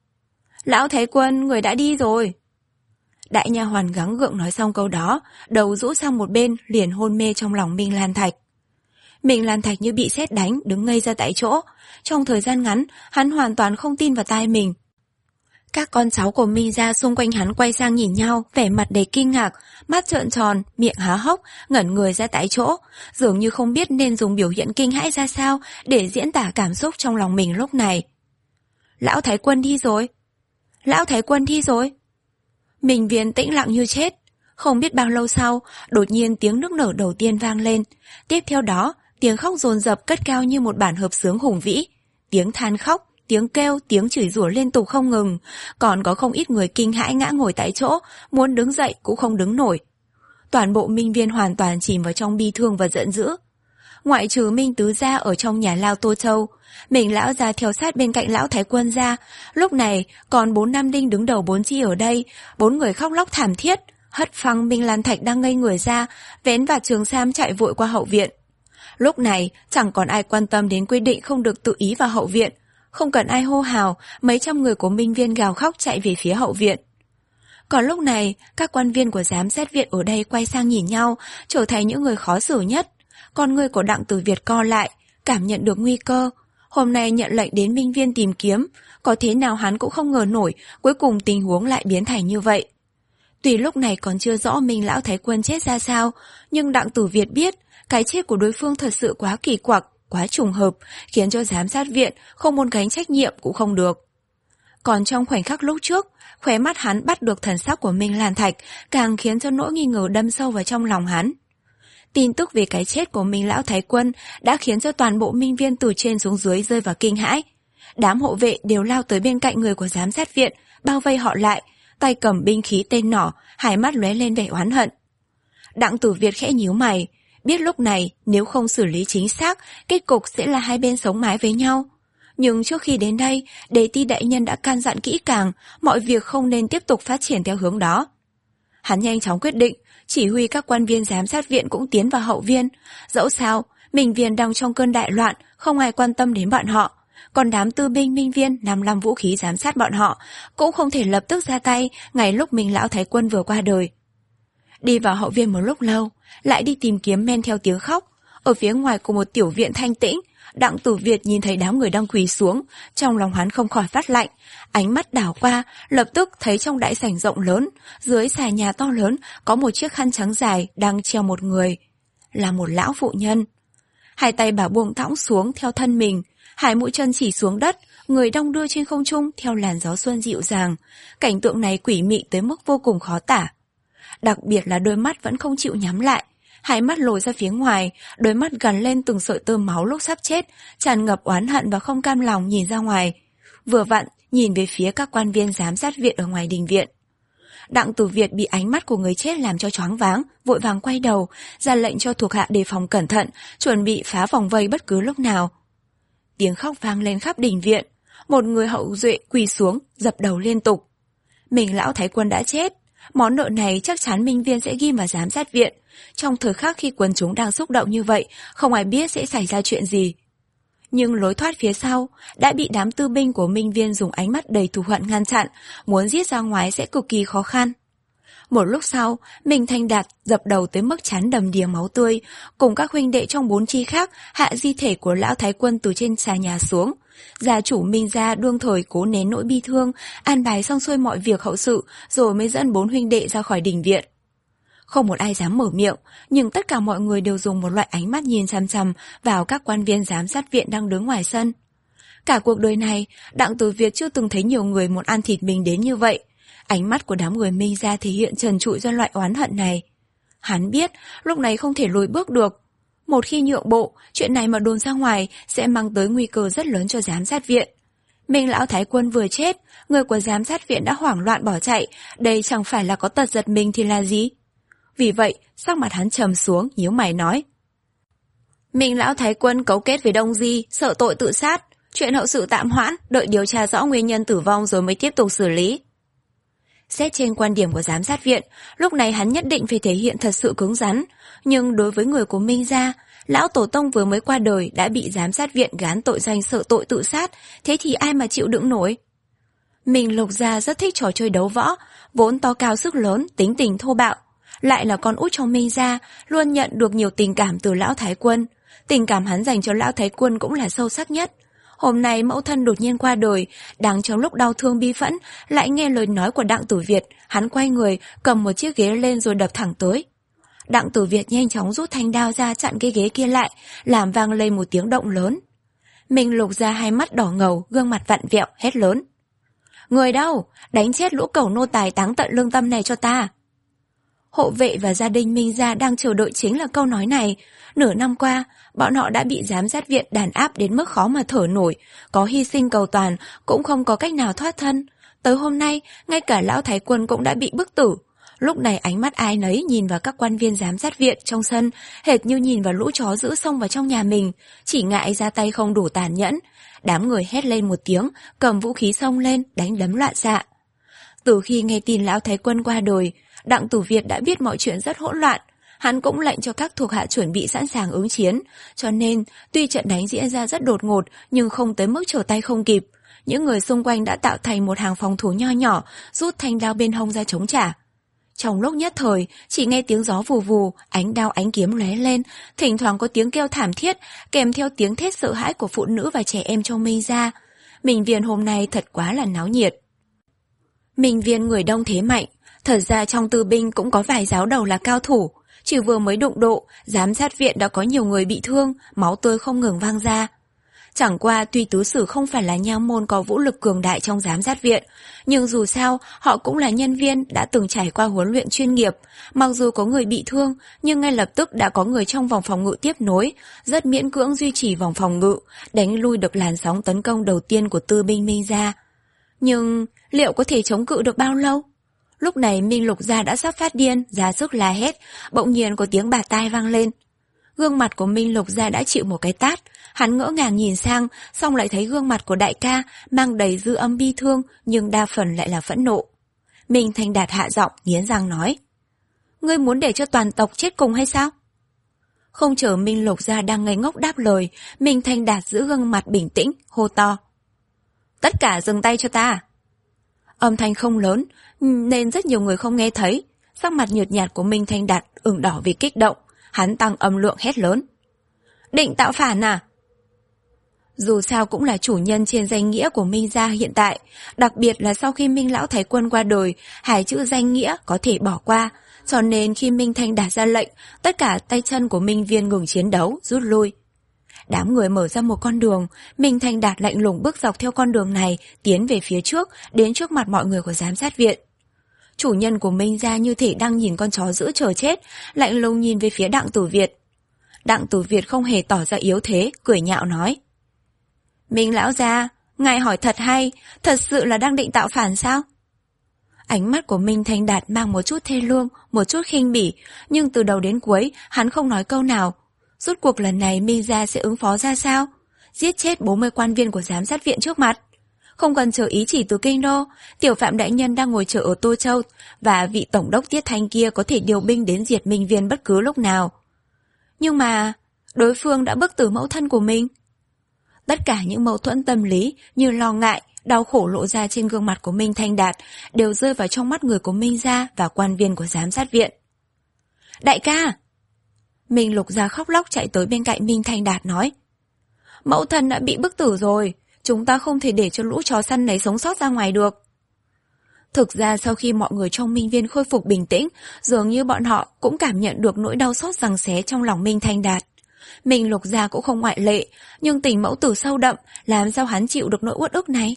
Lão thái quân người đã đi rồi. Đại nha hoàn gắng gượng nói xong câu đó, đầu rũ sang một bên, liền hôn mê trong lòng Minh Lan Thạch. Minh Lan Thạch như bị sét đánh, đứng ngây ra tại chỗ. Trong thời gian ngắn, hắn hoàn toàn không tin vào tai mình. Các con cháu của Minh gia xung quanh hắn quay sang nhìn nhau, vẻ mặt đầy kinh ngạc, mắt trợn tròn, miệng há hốc, ngẩn người ra tại chỗ, dường như không biết nên dùng biểu hiện kinh hãi ra sao để diễn tả cảm xúc trong lòng mình lúc này. Lão thái quân đi rồi. Lão thái quân đi rồi. Minh Viên tĩnh lặng như chết. Không biết bao lâu sau, đột nhiên tiếng nức nở đầu tiên vang lên. Tiếp theo đó, tiếng khóc dồn dập cất cao như một bản hợp xướng hùng vĩ. Tiếng than khóc, tiếng kêu, tiếng chửi rủa liên tục không ngừng. Còn có không ít người kinh hãi ngã ngồi tại chỗ, muốn đứng dậy cũng không đứng nổi. Toàn bộ Minh Viên hoàn toàn chìm vào trong bi thương và giận dữ. Ngoại trừ Minh Tứ gia ở trong nhà lao Tô Châu, mình lão gia theo sát bên cạnh lão thái quân gia. Lúc này còn bốn nam đinh đứng đầu bốn chi ở đây, bốn người khóc lóc thảm thiết. Hất phăng Minh Lan Thạch đang ngây người ra, vén vạt trường sam chạy vội qua hậu viện. Lúc này chẳng còn ai quan tâm đến quy định không được tự ý vào hậu viện. Không cần ai hô hào, mấy trăm người của Minh Viên gào khóc chạy về phía hậu viện. Còn lúc này, các quan viên của giám sát viện ở đây quay sang nhìn nhau, trở thành những người khó xử nhất. Con người của Đặng Tử Việt co lại, cảm nhận được nguy cơ. Hôm nay nhận lệnh đến Minh Viên tìm kiếm, có thế nào hắn cũng không ngờ nổi, cuối cùng tình huống lại biến thành như vậy. Tuy lúc này còn chưa rõ Minh lão thái quân chết ra sao, nhưng Đặng Tử Việt biết, cái chết của đối phương thật sự quá kỳ quặc, quá trùng hợp, khiến cho giám sát viện không muốn gánh trách nhiệm cũng không được. Còn trong khoảnh khắc lúc trước, khóe mắt hắn bắt được thần sắc của Minh Lan Thạch, càng khiến cho nỗi nghi ngờ đâm sâu vào trong lòng hắn. Tin tức về cái chết của Minh lão thái quân đã khiến cho toàn bộ Minh Viên từ trên xuống dưới rơi vào kinh hãi. Đám hộ vệ đều lao tới bên cạnh người của giám sát viện, bao vây họ lại, tay cầm binh khí tên nỏ, hai mắt lóe lên vẻ oán hận. Đặng Tử Việt khẽ nhíu mày, biết lúc này nếu không xử lý chính xác, kết cục sẽ là hai bên sống mái với nhau. Nhưng trước khi đến đây, Đế Ti đại nhân đã can dặn kỹ càng, mọi việc không nên tiếp tục phát triển theo hướng đó. Hắn nhanh chóng quyết định, chỉ huy các quan viên giám sát viện cũng tiến vào hậu viên. Dẫu sao, Minh Viên đang trong cơn đại loạn, không ai quan tâm đến bọn họ. Còn đám tư binh Minh Viên nằm lăm vũ khí giám sát bọn họ, cũng không thể lập tức ra tay ngay lúc Minh Lão Thái Quân vừa qua đời. Đi vào hậu viên một lúc lâu, lại đi tìm kiếm men theo tiếng khóc. Ở phía ngoài của một tiểu viện thanh tĩnh, Đặng Tử Việt nhìn thấy đám người đang quỳ xuống, trong lòng hắn không khỏi phát lạnh. Ánh mắt đảo qua, lập tức thấy trong đại sảnh rộng lớn, dưới xà nhà to lớn có một chiếc khăn trắng dài đang treo một người. Là một lão phụ nhân. Hai tay bà buông thõng xuống theo thân mình, hai mũi chân chỉ xuống đất, người đong đưa trên không trung theo làn gió xuân dịu dàng. Cảnh tượng này quỷ mị tới mức vô cùng khó tả. Đặc biệt là đôi mắt vẫn không chịu nhắm lại, hai mắt lồi ra phía ngoài, đôi mắt gắn lên từng sợi tơ máu lúc sắp chết, tràn ngập oán hận và không cam lòng nhìn ra ngoài. Vừa vặn, nhìn về phía các quan viên giám sát viện ở ngoài đình viện. Đặng Tử Việt bị ánh mắt của người chết làm cho choáng váng, vội vàng quay đầu, ra lệnh cho thuộc hạ đề phòng cẩn thận, chuẩn bị phá vòng vây bất cứ lúc nào. Tiếng khóc vang lên khắp đình viện, một người hậu duệ quỳ xuống, dập đầu liên tục. Mình Lão Thái Quân đã chết, món nợ này chắc chắn Minh Viên sẽ ghim vào giám sát viện. Trong thời khắc khi quần chúng đang xúc động như vậy, không ai biết sẽ xảy ra chuyện gì. Nhưng lối thoát phía sau đã bị đám tư binh của Minh Viên dùng ánh mắt đầy thù hận ngăn chặn, muốn giết ra ngoài sẽ cực kỳ khó khăn. Một lúc sau, Minh Thanh Đạt dập đầu tới mức chán đầm đìa máu tươi, cùng các huynh đệ trong bốn chi khác hạ di thể của Lão Thái Quân từ trên xà nhà xuống. Gia chủ Minh gia đương thời cố nén nỗi bi thương, an bài xong xuôi mọi việc hậu sự, rồi mới dẫn bốn huynh đệ ra khỏi đình viện. Không một ai dám mở miệng, nhưng tất cả mọi người đều dùng một loại ánh mắt nhìn chằm chằm vào các quan viên giám sát viện đang đứng ngoài sân. Cả cuộc đời này, Đặng Tử Việt chưa từng thấy nhiều người muốn ăn thịt mình đến như vậy. Ánh mắt của đám người Minh gia thể hiện trần trụi do loại oán hận này. Hắn biết, lúc này không thể lùi bước được. Một khi nhượng bộ, chuyện này mà đồn ra ngoài sẽ mang tới nguy cơ rất lớn cho giám sát viện. Minh Lão Thái Quân vừa chết, người của giám sát viện đã hoảng loạn bỏ chạy, đây chẳng phải là có tật giật mình thì là gì? Vì vậy, sắc mặt hắn trầm xuống, nhíu mày nói. Minh Lão Thái Quân cấu kết với Đông Di, sợ tội tự sát. Chuyện hậu sự tạm hoãn, đợi điều tra rõ nguyên nhân tử vong rồi mới tiếp tục xử lý. Xét trên quan điểm của giám sát viện, lúc này hắn nhất định phải thể hiện thật sự cứng rắn. Nhưng đối với người của Minh gia, Lão Tổ Tông vừa mới qua đời đã bị giám sát viện gán tội danh sợ tội tự sát, thế thì ai mà chịu đựng nổi? Minh Lục gia rất thích trò chơi đấu võ, vốn to cao sức lớn, tính tình thô bạo. Lại là con út trong Minh gia, luôn nhận được nhiều tình cảm từ Lão Thái Quân. Tình cảm hắn dành cho Lão Thái Quân cũng là sâu sắc nhất. Hôm nay mẫu thân đột nhiên qua đời, đang trong lúc đau thương bi phẫn, lại nghe lời nói của Đặng Tử Việt, hắn quay người, cầm một chiếc ghế lên rồi đập thẳng tới. Đặng Tử Việt nhanh chóng rút thanh đao ra chặn cái ghế kia lại, làm vang lên một tiếng động lớn. Minh Lục ra hai mắt đỏ ngầu, gương mặt vặn vẹo, hét lớn. Người đâu? Đánh chết lũ cẩu nô tài táng tận lương tâm này cho ta. Hộ vệ và gia đình Minh gia đang chờ đợi chính là câu nói này. Nửa năm qua, bọn họ đã bị giám sát viện đàn áp đến mức khó mà thở nổi, có hy sinh cầu toàn, cũng không có cách nào thoát thân. Tới hôm nay, ngay cả Lão Thái Quân cũng đã bị bức tử. Lúc này ánh mắt ai nấy nhìn vào các quan viên giám sát viện trong sân, hệt như nhìn vào lũ chó giữ xông vào trong nhà mình, chỉ ngại ra tay không đủ tàn nhẫn. Đám người hét lên một tiếng, cầm vũ khí xông lên, đánh đấm loạn xạ. Từ khi nghe tin Lão Thái Quân qua đời, Đặng Tử Việt đã biết mọi chuyện rất hỗn loạn. Hắn cũng lệnh cho các thuộc hạ chuẩn bị sẵn sàng ứng chiến, cho nên tuy trận đánh diễn ra rất đột ngột nhưng không tới mức trở tay không kịp. Những người xung quanh đã tạo thành một hàng phòng thủ nho nhỏ, rút thanh đao bên hông ra chống trả. Trong lúc nhất thời, chỉ nghe tiếng gió vù vù, ánh đao ánh kiếm lóe lên, thỉnh thoảng có tiếng kêu thảm thiết, kèm theo tiếng thét sợ hãi của phụ nữ và trẻ em trong Minh gia. Minh Viên hôm nay thật quá là náo nhiệt. Minh Viên người đông thế mạnh, thật ra trong tư binh cũng có vài giáo đầu là cao thủ. Chỉ vừa mới đụng độ, giám sát viện đã có nhiều người bị thương, máu tươi không ngừng vang ra. Chẳng qua tuy tứ sử không phải là nha môn có vũ lực cường đại trong giám sát viện, nhưng dù sao họ cũng là nhân viên đã từng trải qua huấn luyện chuyên nghiệp. Mặc dù có người bị thương, nhưng ngay lập tức đã có người trong vòng phòng ngự tiếp nối, rất miễn cưỡng duy trì vòng phòng ngự, đánh lui được làn sóng tấn công đầu tiên của tư binh Minh gia. Nhưng liệu có thể chống cự được bao lâu? Lúc này Minh Lục gia đã sắp phát điên, ra sức la hét, bỗng nhiên có tiếng bạt tai vang lên. Gương mặt của Minh Lục Gia đã chịu một cái tát. Hắn ngỡ ngàng nhìn sang, xong lại thấy gương mặt của đại ca mang đầy dư âm bi thương, nhưng đa phần lại là phẫn nộ. Minh Thanh Đạt hạ giọng nghiến răng nói: Ngươi muốn để cho toàn tộc chết cùng hay sao? Không chờ Minh Lục Gia đang ngây ngốc đáp lời, Minh Thanh Đạt giữ gương mặt bình tĩnh, hô to: Tất cả dừng tay cho ta! Âm thanh không lớn, nên rất nhiều người không nghe thấy. Sắc mặt nhợt nhạt của Minh Thanh Đạt ửng đỏ vì kích động, hắn tăng âm lượng hét lớn: Định tạo phản à? Dù sao cũng là chủ nhân trên danh nghĩa của Minh gia hiện tại, đặc biệt là sau khi Minh Lão Thái Quân qua đời, hai chữ danh nghĩa có thể bỏ qua, cho nên khi Minh Thanh Đạt ra lệnh, tất cả tay chân của Minh Viên ngừng chiến đấu, rút lui. Đám người mở ra một con đường, Minh Thanh Đạt lạnh lùng bước dọc theo con đường này, tiến về phía trước, đến trước mặt mọi người của giám sát viện. Chủ nhân của Minh gia như thể đang nhìn con chó dữ chờ chết, lạnh lùng nhìn về phía Đặng Tử Việt. Đặng Tử Việt không hề tỏ ra yếu thế, cười nhạo nói: Minh lão gia, ngài hỏi thật hay, thật sự là đang định tạo phản sao? Ánh mắt của Minh Thanh Đạt mang một chút thê lương, một chút khinh bỉ, nhưng từ đầu đến cuối hắn không nói câu nào. Rốt cuộc lần này Minh gia sẽ ứng phó ra sao? Giết chết bốn mươi quan viên của giám sát viện trước mặt. Không cần chờ ý chỉ từ kinh đô, tiểu phạm đại nhân đang ngồi chờ ở Tô Châu, và vị tổng đốc Tiết Thanh kia có thể điều binh đến diệt Minh Viên bất cứ lúc nào. Nhưng mà đối phương đã bức tử mẫu thân của mình. Tất cả những mâu thuẫn tâm lý như lo ngại, đau khổ lộ ra trên gương mặt của Minh Thanh Đạt đều rơi vào trong mắt người của Minh gia và quan viên của giám sát viện. Đại ca! Minh Lục Gia khóc lóc chạy tới bên cạnh Minh Thanh Đạt nói: Mẫu thân đã bị bức tử rồi, chúng ta không thể để cho lũ chó săn này sống sót ra ngoài được. Thực ra sau khi mọi người trong Minh Viên khôi phục bình tĩnh, dường như bọn họ cũng cảm nhận được nỗi đau xót giằng xé trong lòng Minh Thanh Đạt. Minh Lục Gia cũng không ngoại lệ, nhưng tình mẫu tử sâu đậm, làm sao hắn chịu được nỗi uất ức này?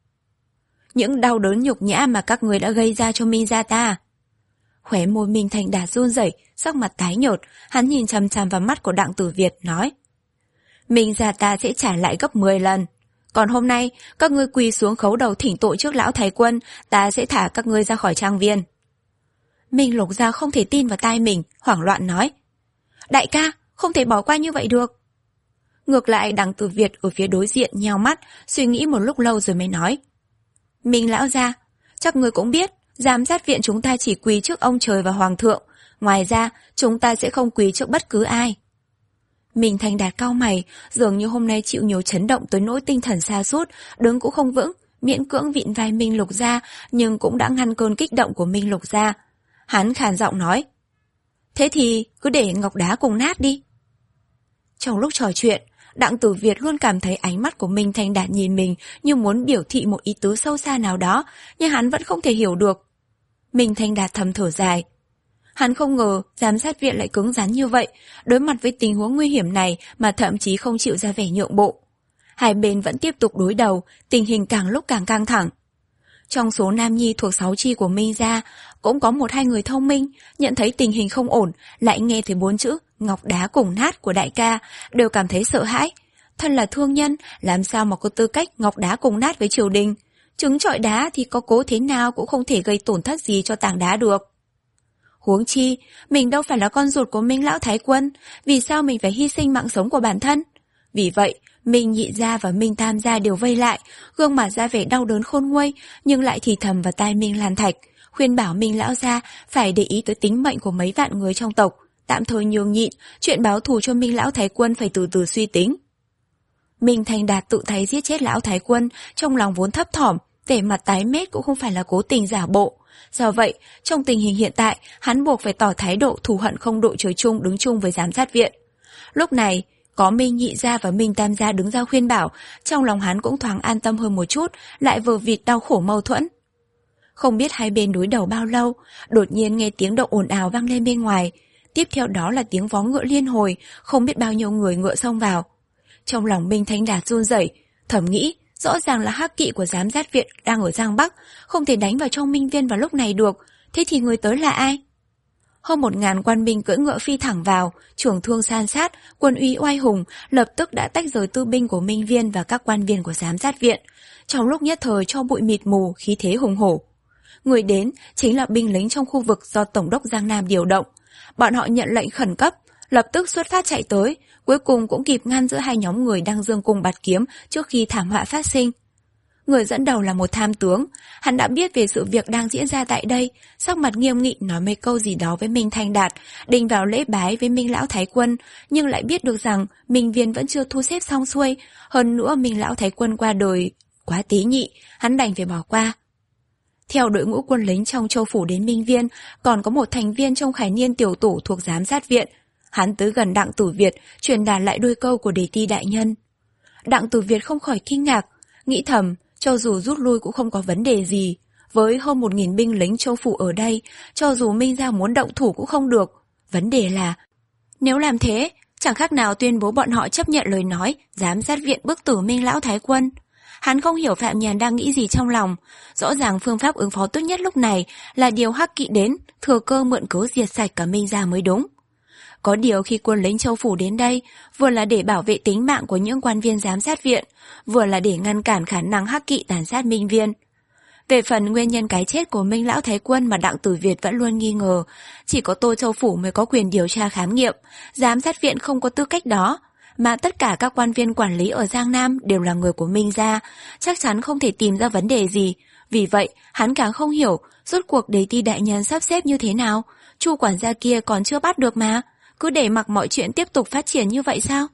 Những đau đớn nhục nhã mà các người đã gây ra cho Minh gia ta. Khóe môi Minh Thanh Đạt run rẩy, sắc mặt tái nhợt, hắn nhìn chằm chằm vào mắt của Đặng Tử Việt nói: Minh gia ta sẽ trả lại gấp mười lần. Còn hôm nay, các ngươi quỳ xuống khấu đầu thỉnh tội trước lão thái quân, ta sẽ thả các ngươi ra khỏi trang viên. Minh Lục Gia không thể tin vào tai mình, hoảng loạn nói: Đại ca, không thể bỏ qua như vậy được. Ngược lại Đặng Tử Việt ở phía đối diện nheo mắt, suy nghĩ một lúc lâu rồi mới nói: Minh lão gia, chắc ngươi cũng biết, giám sát viện chúng ta chỉ quỳ trước ông trời và hoàng thượng, ngoài ra chúng ta sẽ không quỳ trước bất cứ ai. Minh Thanh Đạt cau mày, dường như hôm nay chịu nhiều chấn động tới nỗi tinh thần sa sút, đứng cũng không vững, miễn cưỡng vịn vai Minh Lục Gia, nhưng cũng đã ngăn cơn kích động của Minh Lục Gia. Hắn khàn giọng nói: Thế thì cứ để ngọc đá cùng nát đi. Trong lúc trò chuyện, Đặng Tử Việt luôn cảm thấy ánh mắt của Minh Thanh Đạt nhìn mình như muốn biểu thị một ý tứ sâu xa nào đó, nhưng hắn vẫn không thể hiểu được. Minh Thanh Đạt thầm thở dài. Hắn không ngờ giám sát viện lại cứng rắn như vậy, đối mặt với tình huống nguy hiểm này mà thậm chí không chịu ra vẻ nhượng bộ. Hai bên vẫn tiếp tục đối đầu, tình hình càng lúc càng căng thẳng. Trong số nam nhi thuộc sáu chi của Minh gia, cũng có một hai người thông minh, nhận thấy tình hình không ổn, lại nghe thấy bốn chữ ngọc đá cùng nát của đại ca, đều cảm thấy sợ hãi. Thân là thương nhân, làm sao mà có tư cách ngọc đá cùng nát với triều đình? Trứng trọi đá thì có cố thế nào cũng không thể gây tổn thất gì cho tảng đá được. Huống chi, mình đâu phải là con ruột của Minh lão thái quân, vì sao mình phải hy sinh mạng sống của bản thân? Vì vậy, Minh nhị gia và Minh tam gia đều vây lại, gương mặt ra vẻ đau đớn khôn nguôi, nhưng lại thì thầm vào tai Minh Lan Thạch, khuyên bảo Minh lão gia phải để ý tới tính mệnh của mấy vạn người trong tộc, tạm thời nhường nhịn, chuyện báo thù cho Minh lão thái quân phải từ từ suy tính. Minh Thanh Đạt tự thấy giết chết lão thái quân, trong lòng vốn thấp thỏm, vẻ mặt tái mét cũng không phải là cố tình giả bộ. Do vậy, trong tình hình hiện tại, hắn buộc phải tỏ thái độ thù hận không đội trời chung đứng chung với giám sát viện. Lúc này, có Minh nhị gia và Minh tam gia đứng ra khuyên bảo, trong lòng hắn cũng thoáng an tâm hơn một chút, lại vờ vịt đau khổ mâu thuẫn. Không biết hai bên đối đầu bao lâu, đột nhiên nghe tiếng động ồn ào vang lên bên ngoài. Tiếp theo đó là tiếng vó ngựa liên hồi, không biết bao nhiêu người ngựa xông vào. Trong lòng Minh Thanh Đạt run rẩy, thầm nghĩ, rõ ràng là hắc kỵ của giám sát viện đang ở Giang Bắc, không thể đánh vào trong Minh Viên vào lúc này được, thế thì người tới là ai? Hơn một ngàn quan binh cưỡi ngựa phi thẳng vào, trưởng thương san sát, quân uy oai hùng, lập tức đã tách rời tư binh của Minh Viên và các quan viên của giám sát viện. Trong lúc nhất thời cho bụi mịt mù, khí thế hùng hổ. Người đến chính là binh lính trong khu vực do Tổng đốc Giang Nam điều động. Bọn họ nhận lệnh khẩn cấp, lập tức xuất phát chạy tới, cuối cùng cũng kịp ngăn giữa hai nhóm người đang giương cung bạt kiếm trước khi thảm họa phát sinh. Người dẫn đầu là một tham tướng, hắn đã biết về sự việc đang diễn ra tại đây, sắc mặt nghiêm nghị nói mấy câu gì đó với Minh Thanh Đạt, định vào lễ bái với Minh Lão Thái Quân, nhưng lại biết được rằng Minh Viên vẫn chưa thu xếp xong xuôi, hơn nữa Minh Lão Thái Quân qua đời quá tế nhị, hắn đành phải bỏ qua. Theo đội ngũ quân lính trong châu phủ đến Minh Viên, còn có một thành viên trong Khải Niên tiểu tổ thuộc giám sát viện. Hắn tới gần Đặng Tử Việt, truyền đạt lại đôi câu của Đề Ti đại nhân. Đặng Tử Việt không khỏi kinh ngạc, nghĩ thầm, cho dù rút lui cũng không có vấn đề gì. Với hơn một nghìn binh lính châu phủ ở đây, cho dù Minh gia muốn động thủ cũng không được. Vấn đề là, nếu làm thế, chẳng khác nào tuyên bố bọn họ chấp nhận lời nói, giám sát viện bức tử Minh Lão Thái Quân. Hắn không hiểu Phạm Nhàn đang nghĩ gì trong lòng. Rõ ràng phương pháp ứng phó tốt nhất lúc này là điều Hắc Kỵ đến, thừa cơ mượn cớ diệt sạch cả Minh gia mới đúng. Có điều khi quân lính châu phủ đến đây, vừa là để bảo vệ tính mạng của những quan viên giám sát viện, vừa là để ngăn cản khả năng Hắc Kỵ tàn sát Minh Viên. Về phần nguyên nhân cái chết của Minh Lão Thái Quân mà Đặng Tử Việt vẫn luôn nghi ngờ, chỉ có Tô Châu Phủ mới có quyền điều tra khám nghiệm, giám sát viện không có tư cách đó. Mà tất cả các quan viên quản lý ở Giang Nam đều là người của Minh gia, chắc chắn không thể tìm ra vấn đề gì. Vì vậy, hắn càng không hiểu, rốt cuộc Đề Ti đại nhân sắp xếp như thế nào, Chu quản gia kia còn chưa bắt được mà, cứ để mặc mọi chuyện tiếp tục phát triển như vậy sao?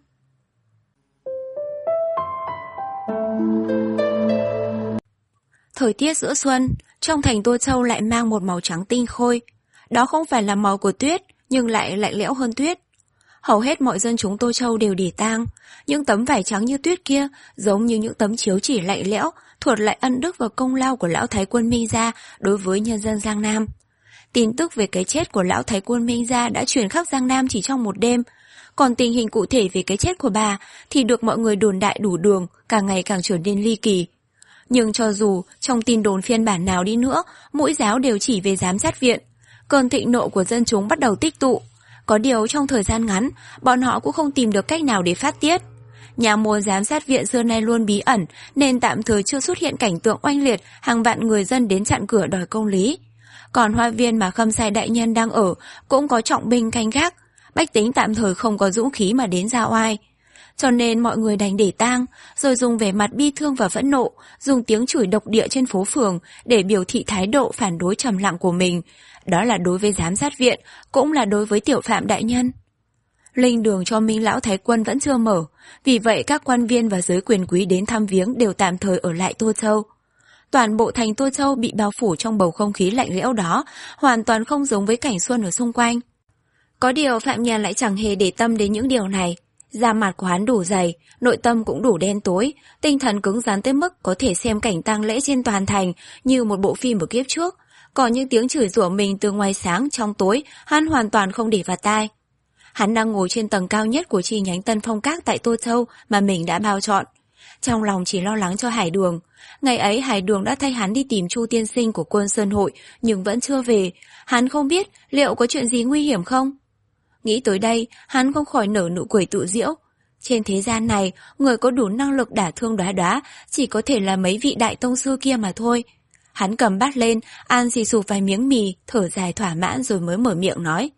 Thời tiết giữa xuân, trong thành Tô Châu lại mang một màu trắng tinh khôi. Đó không phải là màu của tuyết, nhưng lại lạnh lẽo hơn tuyết. Hầu hết mọi dân chúng Tô Châu đều để tang. Những tấm vải trắng như tuyết kia giống như những tấm chiếu chỉ lạnh lẽo, thuật lại ân đức và công lao của Lão Thái Quân Minh gia đối với nhân dân Giang Nam. Tin tức về cái chết của Lão Thái Quân Minh gia đã truyền khắp Giang Nam chỉ trong một đêm. Còn tình hình cụ thể về cái chết của bà thì được mọi người đồn đại đủ đường, càng ngày càng trở nên ly kỳ. Nhưng cho dù trong tin đồn phiên bản nào đi nữa, mũi giáo đều chỉ về giám sát viện. Cơn thịnh nộ của dân chúng bắt đầu tích tụ. Có điều trong thời gian ngắn, bọn họ cũng không tìm được cách nào để phát tiết. Nhà môn giám sát viện xưa nay luôn bí ẩn, nên tạm thời chưa xuất hiện cảnh tượng oanh liệt, hàng vạn người dân đến chặn cửa đòi công lý. Còn hoa viên mà Khâm Sai đại nhân đang ở cũng có trọng binh canh gác, bách tính tạm thời không có dũng khí mà đến ra oai. Cho nên mọi người đành để tang, rồi dùng vẻ mặt bi thương và phẫn nộ, dùng tiếng chửi độc địa trên phố phường để biểu thị thái độ phản đối trầm lặng của mình. Đó là đối với giám sát viện, cũng là đối với Tiểu Phạm đại nhân. Linh đường cho Minh Lão Thái Quân vẫn chưa mở, vì vậy các quan viên và giới quyền quý đến thăm viếng đều tạm thời ở lại Tô Châu. Toàn bộ thành Tô Châu bị bao phủ trong bầu không khí lạnh lẽo đó, hoàn toàn không giống với cảnh xuân ở xung quanh. Có điều Phạm Nhàn lại chẳng hề để tâm đến những điều này. Da mặt của hắn đủ dày, nội tâm cũng đủ đen tối, tinh thần cứng rắn tới mức có thể xem cảnh tang lễ trên toàn thành như một bộ phim ở kiếp trước. Còn những tiếng chửi rủa mình từ ngoài sáng trong tối, hắn hoàn toàn không để vào tai. Hắn đang ngồi trên tầng cao nhất của chi nhánh Tân Phong Các tại Tô Châu mà mình đã bao chọn. Trong lòng chỉ lo lắng cho Hải Đường. Ngày ấy Hải Đường đã thay hắn đi tìm Chu tiên sinh của Quân Sơn Hội, nhưng vẫn chưa về. Hắn không biết liệu có chuyện gì nguy hiểm không. Nghĩ tới đây, hắn không khỏi nở nụ cười tự giễu. Trên thế gian này, người có đủ năng lực đả thương Đóa Đóa chỉ có thể là mấy vị đại tông sư kia mà thôi. Hắn cầm bát lên, ăn xì xụp vài miếng mì, thở dài thỏa mãn rồi mới mở miệng nói.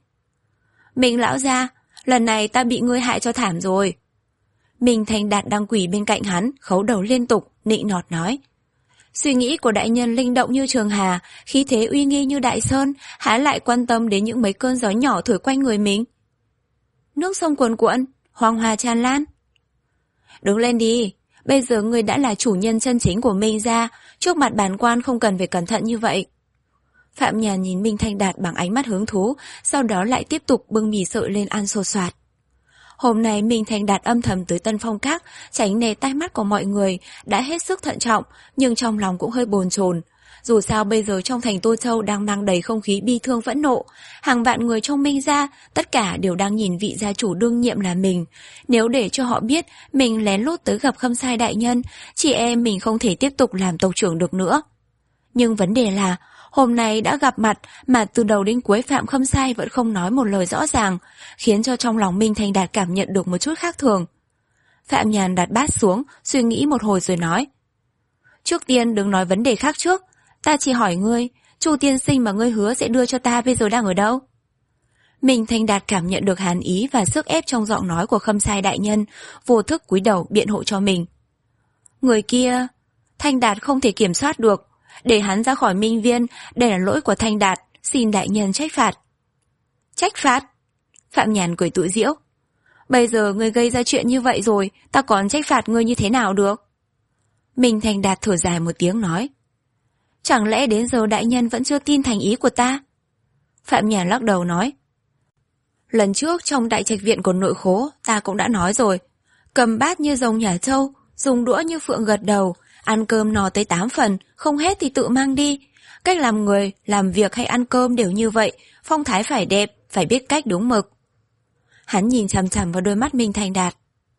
Minh lão gia, lần này ta bị ngươi hại cho thảm rồi. Minh Thanh Đạt đang quỳ bên cạnh hắn, khấu đầu liên tục, nịnh nọt nói. Suy nghĩ của đại nhân linh động như trường hà, khí thế uy nghi như đại sơn, há lại quan tâm đến những mấy cơn gió nhỏ thổi quanh người mình. Nước sông cuồn cuộn, hoang hoa tràn lan. Đứng lên đi, bây giờ ngươi đã là chủ nhân chân chính của Minh gia, trước mặt bản quan không cần phải cẩn thận như vậy. Phạm Nhàn nhìn Minh Thanh Đạt bằng ánh mắt hứng thú, sau đó lại tiếp tục bưng mì sợi lên ăn sột soạt. Hôm nay Minh Thanh Đạt âm thầm tới Tân Phong Các, tránh né tai mắt của mọi người, đã hết sức thận trọng, nhưng trong lòng cũng hơi bồn chồn. Dù sao bây giờ trong thành Tô Châu đang mang đầy không khí bi thương phẫn nộ, hàng vạn người trong Minh gia, tất cả đều đang nhìn vị gia chủ đương nhiệm là mình. Nếu để cho họ biết mình lén lút tới gặp Khâm Sai đại nhân, chị em mình không thể tiếp tục làm tộc trưởng được nữa. Nhưng vấn đề là, hôm nay đã gặp mặt mà từ đầu đến cuối Phạm Khâm Sai vẫn không nói một lời rõ ràng, khiến cho trong lòng Minh Thanh Đạt cảm nhận được một chút khác thường. Phạm Nhàn đặt bát xuống, suy nghĩ một hồi rồi nói. Trước tiên đừng nói vấn đề khác trước, ta chỉ hỏi ngươi, Chu tiên sinh mà ngươi hứa sẽ đưa cho ta bây giờ đang ở đâu? Minh Thanh Đạt cảm nhận được hàn ý và sức ép trong giọng nói của Khâm Sai đại nhân, vô thức cúi đầu biện hộ cho mình. Người kia, Thanh Đạt không thể kiểm soát được, để hắn ra khỏi Minh Viên, đây là lỗi của Thanh Đạt, xin đại nhân trách phạt. Trách phạt? Phạm Nhàn cười tủi giễu. Bây giờ ngươi gây ra chuyện như vậy rồi, ta còn trách phạt ngươi như thế nào được? Minh Thanh Đạt thở dài một tiếng nói. Chẳng lẽ đến giờ đại nhân vẫn chưa tin thành ý của ta? Phạm Nhàn lắc đầu nói. Lần trước trong đại trạch viện của nội khố, ta cũng đã nói rồi. Cầm bát như rồng nhả trâu, dùng đũa như phượng gật đầu, ăn cơm no tới tám phần, không hết thì tự mang đi. Cách làm người, làm việc hay ăn cơm đều như vậy, phong thái phải đẹp, phải biết cách đúng mực. Hắn nhìn chằm chằm vào đôi mắt Minh Thanh Đạt.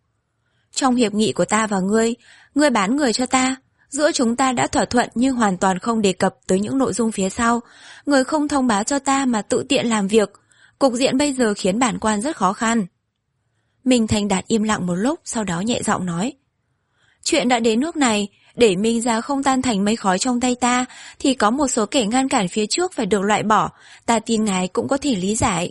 Trong hiệp nghị của ta và ngươi, ngươi bán người cho ta, giữa chúng ta đã thỏa thuận nhưng hoàn toàn không đề cập tới những nội dung phía sau. Ngươi không thông báo cho ta mà tự tiện làm việc, cục diện bây giờ khiến bản quan rất khó khăn. Minh Thanh Đạt im lặng một lúc, sau đó nhẹ giọng nói. Chuyện đã đến nước này, để Minh gia không tan thành mây khói trong tay ta, thì có một số kẻ ngăn cản phía trước phải được loại bỏ, ta tin ngài cũng có thể lý giải.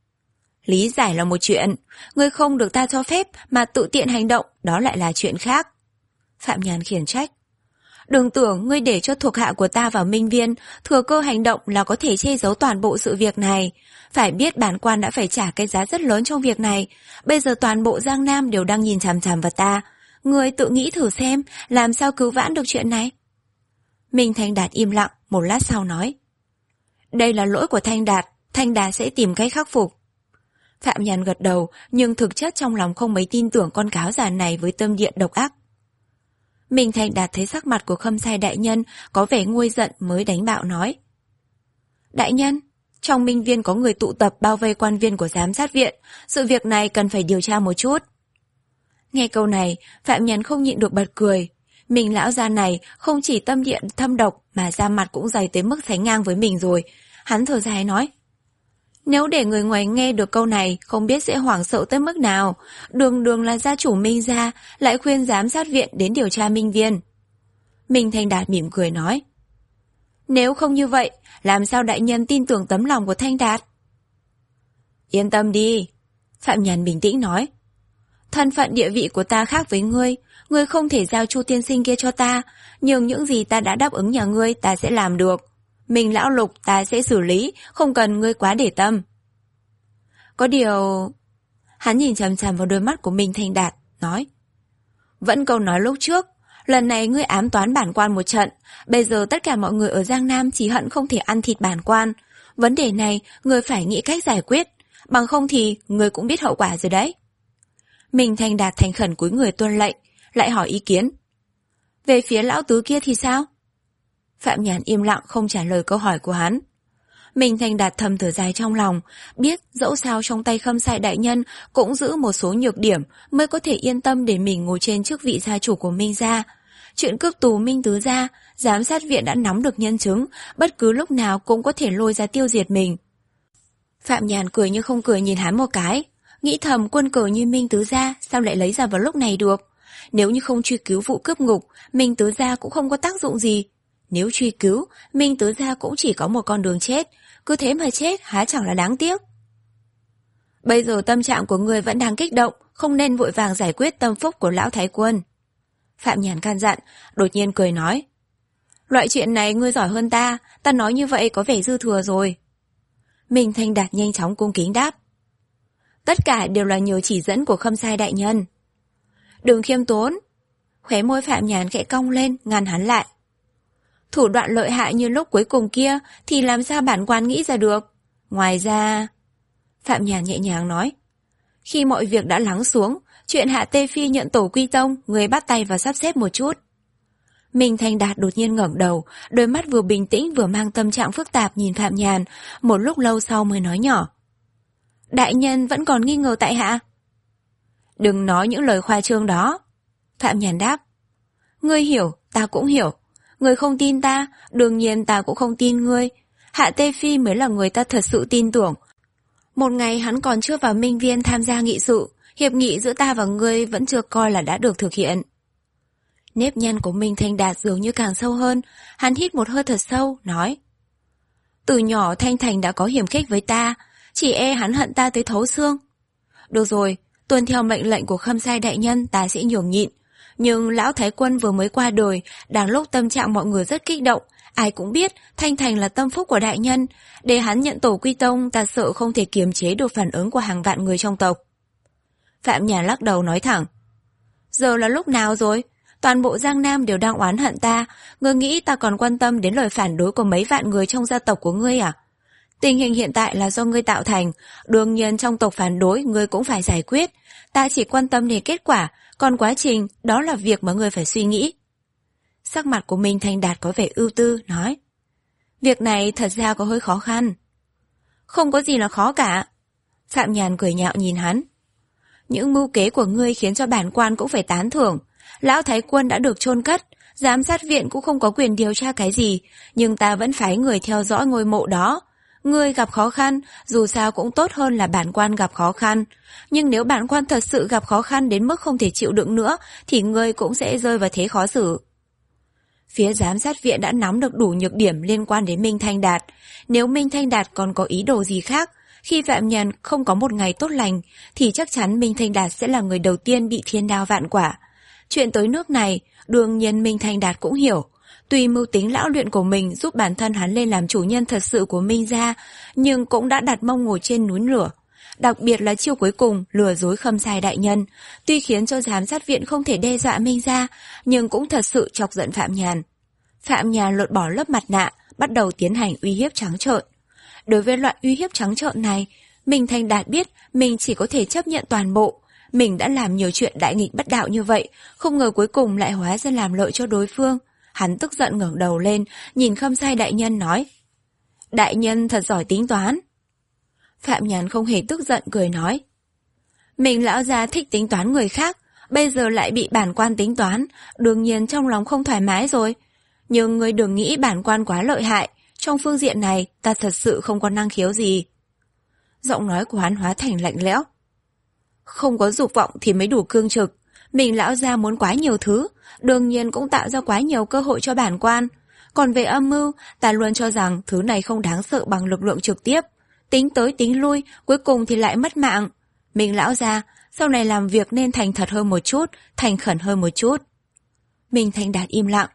Lý giải là một chuyện, ngươi không được ta cho phép mà tự tiện hành động, đó lại là chuyện khác. Phạm Nhàn khiển trách. Đừng tưởng ngươi để cho thuộc hạ của ta vào Minh Viên, thừa cơ hành động là có thể che giấu toàn bộ sự việc này. Phải biết bản quan đã phải trả cái giá rất lớn trong việc này, bây giờ toàn bộ Giang Nam đều đang nhìn chằm chằm vào ta. Ngươi tự nghĩ thử xem, làm sao cứu vãn được chuyện này? Minh Thanh Đạt im lặng, một lát sau nói. Đây là lỗi của Thanh Đạt, Thanh Đạt sẽ tìm cách khắc phục. Phạm Nhàn gật đầu, nhưng thực chất trong lòng không mấy tin tưởng con cáo già này với tâm địa độc ác. Minh Thanh Đạt thấy sắc mặt của Khâm Sai đại nhân có vẻ nguôi giận mới đánh bạo nói. Đại nhân, trong Minh Viên có người tụ tập bao vây quan viên của giám sát viện, sự việc này cần phải điều tra một chút. Nghe câu này, Phạm Nhàn không nhịn được bật cười. Mình lão già này không chỉ tâm địa thâm độc mà da mặt cũng dày tới mức sánh ngang với mình rồi. Hắn thở dài nói. Nếu để người ngoài nghe được câu này, không biết sẽ hoảng sợ tới mức nào. Đường đường là gia chủ Minh gia, lại khuyên giám sát viện đến điều tra Minh Viên. Minh Thanh Đạt mỉm cười nói. Nếu không như vậy, làm sao đại nhân tin tưởng tấm lòng của Thanh Đạt? Yên tâm đi, Phạm Nhàn bình tĩnh nói. Thân phận địa vị của ta khác với ngươi, ngươi không thể giao Chu tiên sinh kia cho ta, nhưng những gì ta đã đáp ứng nhà ngươi ta sẽ làm được. Mình lão Lục ta sẽ xử lý, không cần ngươi quá để tâm. Có điều... Hắn nhìn chằm chằm vào đôi mắt của Minh Thanh Đạt, nói. Vẫn câu nói lúc trước, lần này ngươi ám toán bản quan một trận, bây giờ tất cả mọi người ở Giang Nam chỉ hận không thể ăn thịt bản quan. Vấn đề này ngươi phải nghĩ cách giải quyết, bằng không thì ngươi cũng biết hậu quả rồi đấy. Minh Thanh Đạt thành khẩn cúi người tuân lệnh, lại hỏi ý kiến. Về phía lão tứ kia thì sao? Phạm Nhàn im lặng không trả lời câu hỏi của hắn. Minh Thanh Đạt thầm thở dài trong lòng, biết dẫu sao trong tay Khâm Sai đại nhân cũng giữ một số nhược điểm mới có thể yên tâm để mình ngồi trên chức vị gia chủ của Minh gia. Chuyện cướp tù Minh tứ gia, giám sát viện đã nắm được nhân chứng, bất cứ lúc nào cũng có thể lôi ra tiêu diệt mình. Phạm Nhàn cười như không cười nhìn hắn một cái, nghĩ thầm quân cờ như Minh tứ gia sao lại lấy ra vào lúc này được. Nếu như không truy cứu vụ cướp ngục, Minh tứ gia cũng không có tác dụng gì. Nếu truy cứu, Minh tứ gia cũng chỉ có một con đường chết, cứ thế mà chết há chẳng là đáng tiếc. Bây giờ tâm trạng của người vẫn đang kích động, không nên vội vàng giải quyết tâm phúc của lão thái quân. Phạm Nhàn can dặn, đột nhiên cười nói. Loại chuyện này ngươi giỏi hơn ta, ta nói như vậy có vẻ dư thừa rồi. Minh Thanh Đạt nhanh chóng cung kính đáp. Tất cả đều là nhờ chỉ dẫn của Khâm Sai đại nhân. Đừng khiêm tốn. Khóe môi Phạm Nhàn khẽ cong lên, ngăn hắn lại. Thủ đoạn lợi hại như lúc cuối cùng kia thì làm sao bản quan nghĩ ra được. Ngoài ra... Phạm Nhàn nhẹ nhàng nói. Khi mọi việc đã lắng xuống, chuyện Hạ Tê Phi nhận tổ quy tông, người bắt tay vào sắp xếp một chút. Minh Thanh Đạt đột nhiên ngẩng đầu, đôi mắt vừa bình tĩnh vừa mang tâm trạng phức tạp nhìn Phạm Nhàn, một lúc lâu sau mới nói nhỏ. Đại nhân vẫn còn nghi ngờ tại hạ? Đừng nói những lời khoa trương đó. Phạm Nhàn đáp. Ngươi hiểu, ta cũng hiểu. Ngươi không tin ta, đương nhiên ta cũng không tin ngươi. Hạ Tê Phi mới là người ta thật sự tin tưởng. Một ngày hắn còn chưa vào Minh Viên tham gia nghị sự, hiệp nghị giữa ta và ngươi vẫn chưa coi là đã được thực hiện. Nếp nhăn của Minh Thanh Đạt dường như càng sâu hơn, hắn hít một hơi thật sâu, nói. Từ nhỏ Thanh Thành đã có hiểm khích với ta, chỉ e hắn hận ta tới thấu xương. Được rồi, tuân theo mệnh lệnh của Khâm Sai đại nhân, ta sẽ nhường nhịn. Nhưng lão Thái Quân vừa mới qua đời, đang lúc tâm trạng mọi người rất kích động. Ai cũng biết Thanh Thành là tâm phúc của đại nhân, để hắn nhận tổ quy tông, ta sợ không thể kiềm chế được phản ứng của hàng vạn người trong tộc. Phạm Nhàn lắc đầu nói thẳng, giờ là lúc nào rồi? Toàn bộ Giang Nam đều đang oán hận ta, ngươi nghĩ ta còn quan tâm đến lời phản đối của mấy vạn người trong gia tộc của ngươi à? Tình hình hiện tại là do ngươi tạo thành, đương nhiên trong tộc phản đối ngươi cũng phải giải quyết. Ta chỉ quan tâm đến kết quả, còn quá trình đó là việc mà ngươi phải suy nghĩ. Sắc mặt của Minh Thanh Đạt có vẻ ưu tư, nói, việc này thật ra có hơi khó khăn. Không có gì là khó cả. Phạm Nhàn cười nhạo nhìn hắn. Những mưu kế của ngươi khiến cho bản quan cũng phải tán thưởng. Lão Thái Quân đã được chôn cất, giám sát viện cũng không có quyền điều tra cái gì, nhưng ta vẫn phái người theo dõi ngôi mộ đó. Ngươi gặp khó khăn, dù sao cũng tốt hơn là bản quan gặp khó khăn. Nhưng nếu bản quan thật sự gặp khó khăn đến mức không thể chịu đựng nữa, thì ngươi cũng sẽ rơi vào thế khó xử. Phía giám sát viện đã nắm được đủ nhược điểm liên quan đến Minh Thanh Đạt. Nếu Minh Thanh Đạt còn có ý đồ gì khác, khi Phạm Nhàn không có một ngày tốt lành, thì chắc chắn Minh Thanh Đạt sẽ là người đầu tiên bị thiên đao vạn quả. Chuyện tới nước này, đương nhiên Minh Thanh Đạt cũng hiểu. Tuy mưu tính lão luyện của mình giúp bản thân hắn lên làm chủ nhân thật sự của Minh gia, nhưng cũng đã đặt mông ngồi trên núi lửa. Đặc biệt là chiêu cuối cùng lừa dối Khâm Sai đại nhân, tuy khiến cho giám sát viện không thể đe dọa Minh gia, nhưng cũng thật sự chọc giận Phạm Nhàn. Phạm Nhàn lột bỏ lớp mặt nạ, bắt đầu tiến hành uy hiếp trắng trợn. Đối với loại uy hiếp trắng trợn này, Minh Thanh Đạt biết mình chỉ có thể chấp nhận toàn bộ. Mình đã làm nhiều chuyện đại nghịch bất đạo như vậy, không ngờ cuối cùng lại hóa ra làm lợi cho đối phương. Hắn tức giận ngẩng đầu lên, nhìn Khâm Sai đại nhân nói, đại nhân thật giỏi tính toán. Phạm Nhàn không hề tức giận, cười nói, mình lão già thích tính toán người khác, bây giờ lại bị bản quan tính toán, đương nhiên trong lòng không thoải mái rồi. Nhưng ngươi đừng nghĩ bản quan quá lợi hại, trong phương diện này ta thật sự không có năng khiếu gì. Giọng nói của hắn hóa thành lạnh lẽo. Không có dục vọng thì mới đủ cương trực. Mình lão gia muốn quá nhiều thứ, đương nhiên cũng tạo ra quá nhiều cơ hội cho bản quan. Còn về âm mưu, ta luôn cho rằng thứ này không đáng sợ bằng lực lượng trực tiếp. Tính tới tính lui, cuối cùng thì lại mất mạng. Mình lão gia, sau này làm việc nên thành thật hơn một chút, thành khẩn hơn một chút. Minh Thanh Đạt im lặng.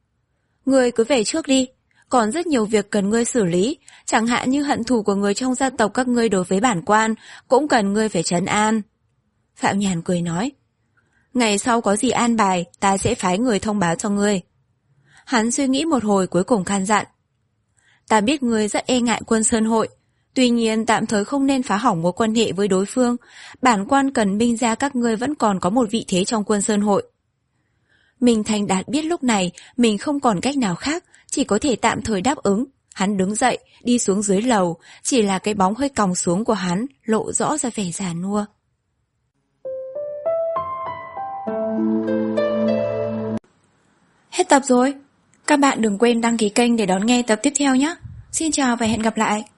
Ngươi cứ về trước đi, còn rất nhiều việc cần ngươi xử lý, chẳng hạn như hận thù của người trong gia tộc các ngươi đối với bản quan, cũng cần ngươi phải trấn an. Phạm Nhàn cười nói, ngày sau có gì an bài, ta sẽ phái người thông báo cho ngươi. Hắn suy nghĩ một hồi cuối cùng can dặn, ta biết ngươi rất e ngại Quân Sơn Hội, tuy nhiên tạm thời không nên phá hỏng mối quan hệ với đối phương, bản quan cần Minh gia các ngươi vẫn còn có một vị thế trong Quân Sơn Hội. Minh Thanh Đạt biết lúc này mình không còn cách nào khác, chỉ có thể tạm thời đáp ứng. Hắn đứng dậy, đi xuống dưới lầu, chỉ là cái bóng hơi còng xuống của hắn lộ rõ ra vẻ già nua. Hết tập rồi. Các bạn đừng quên đăng ký kênh để đón nghe tập tiếp theo nhé. Xin chào và hẹn gặp lại.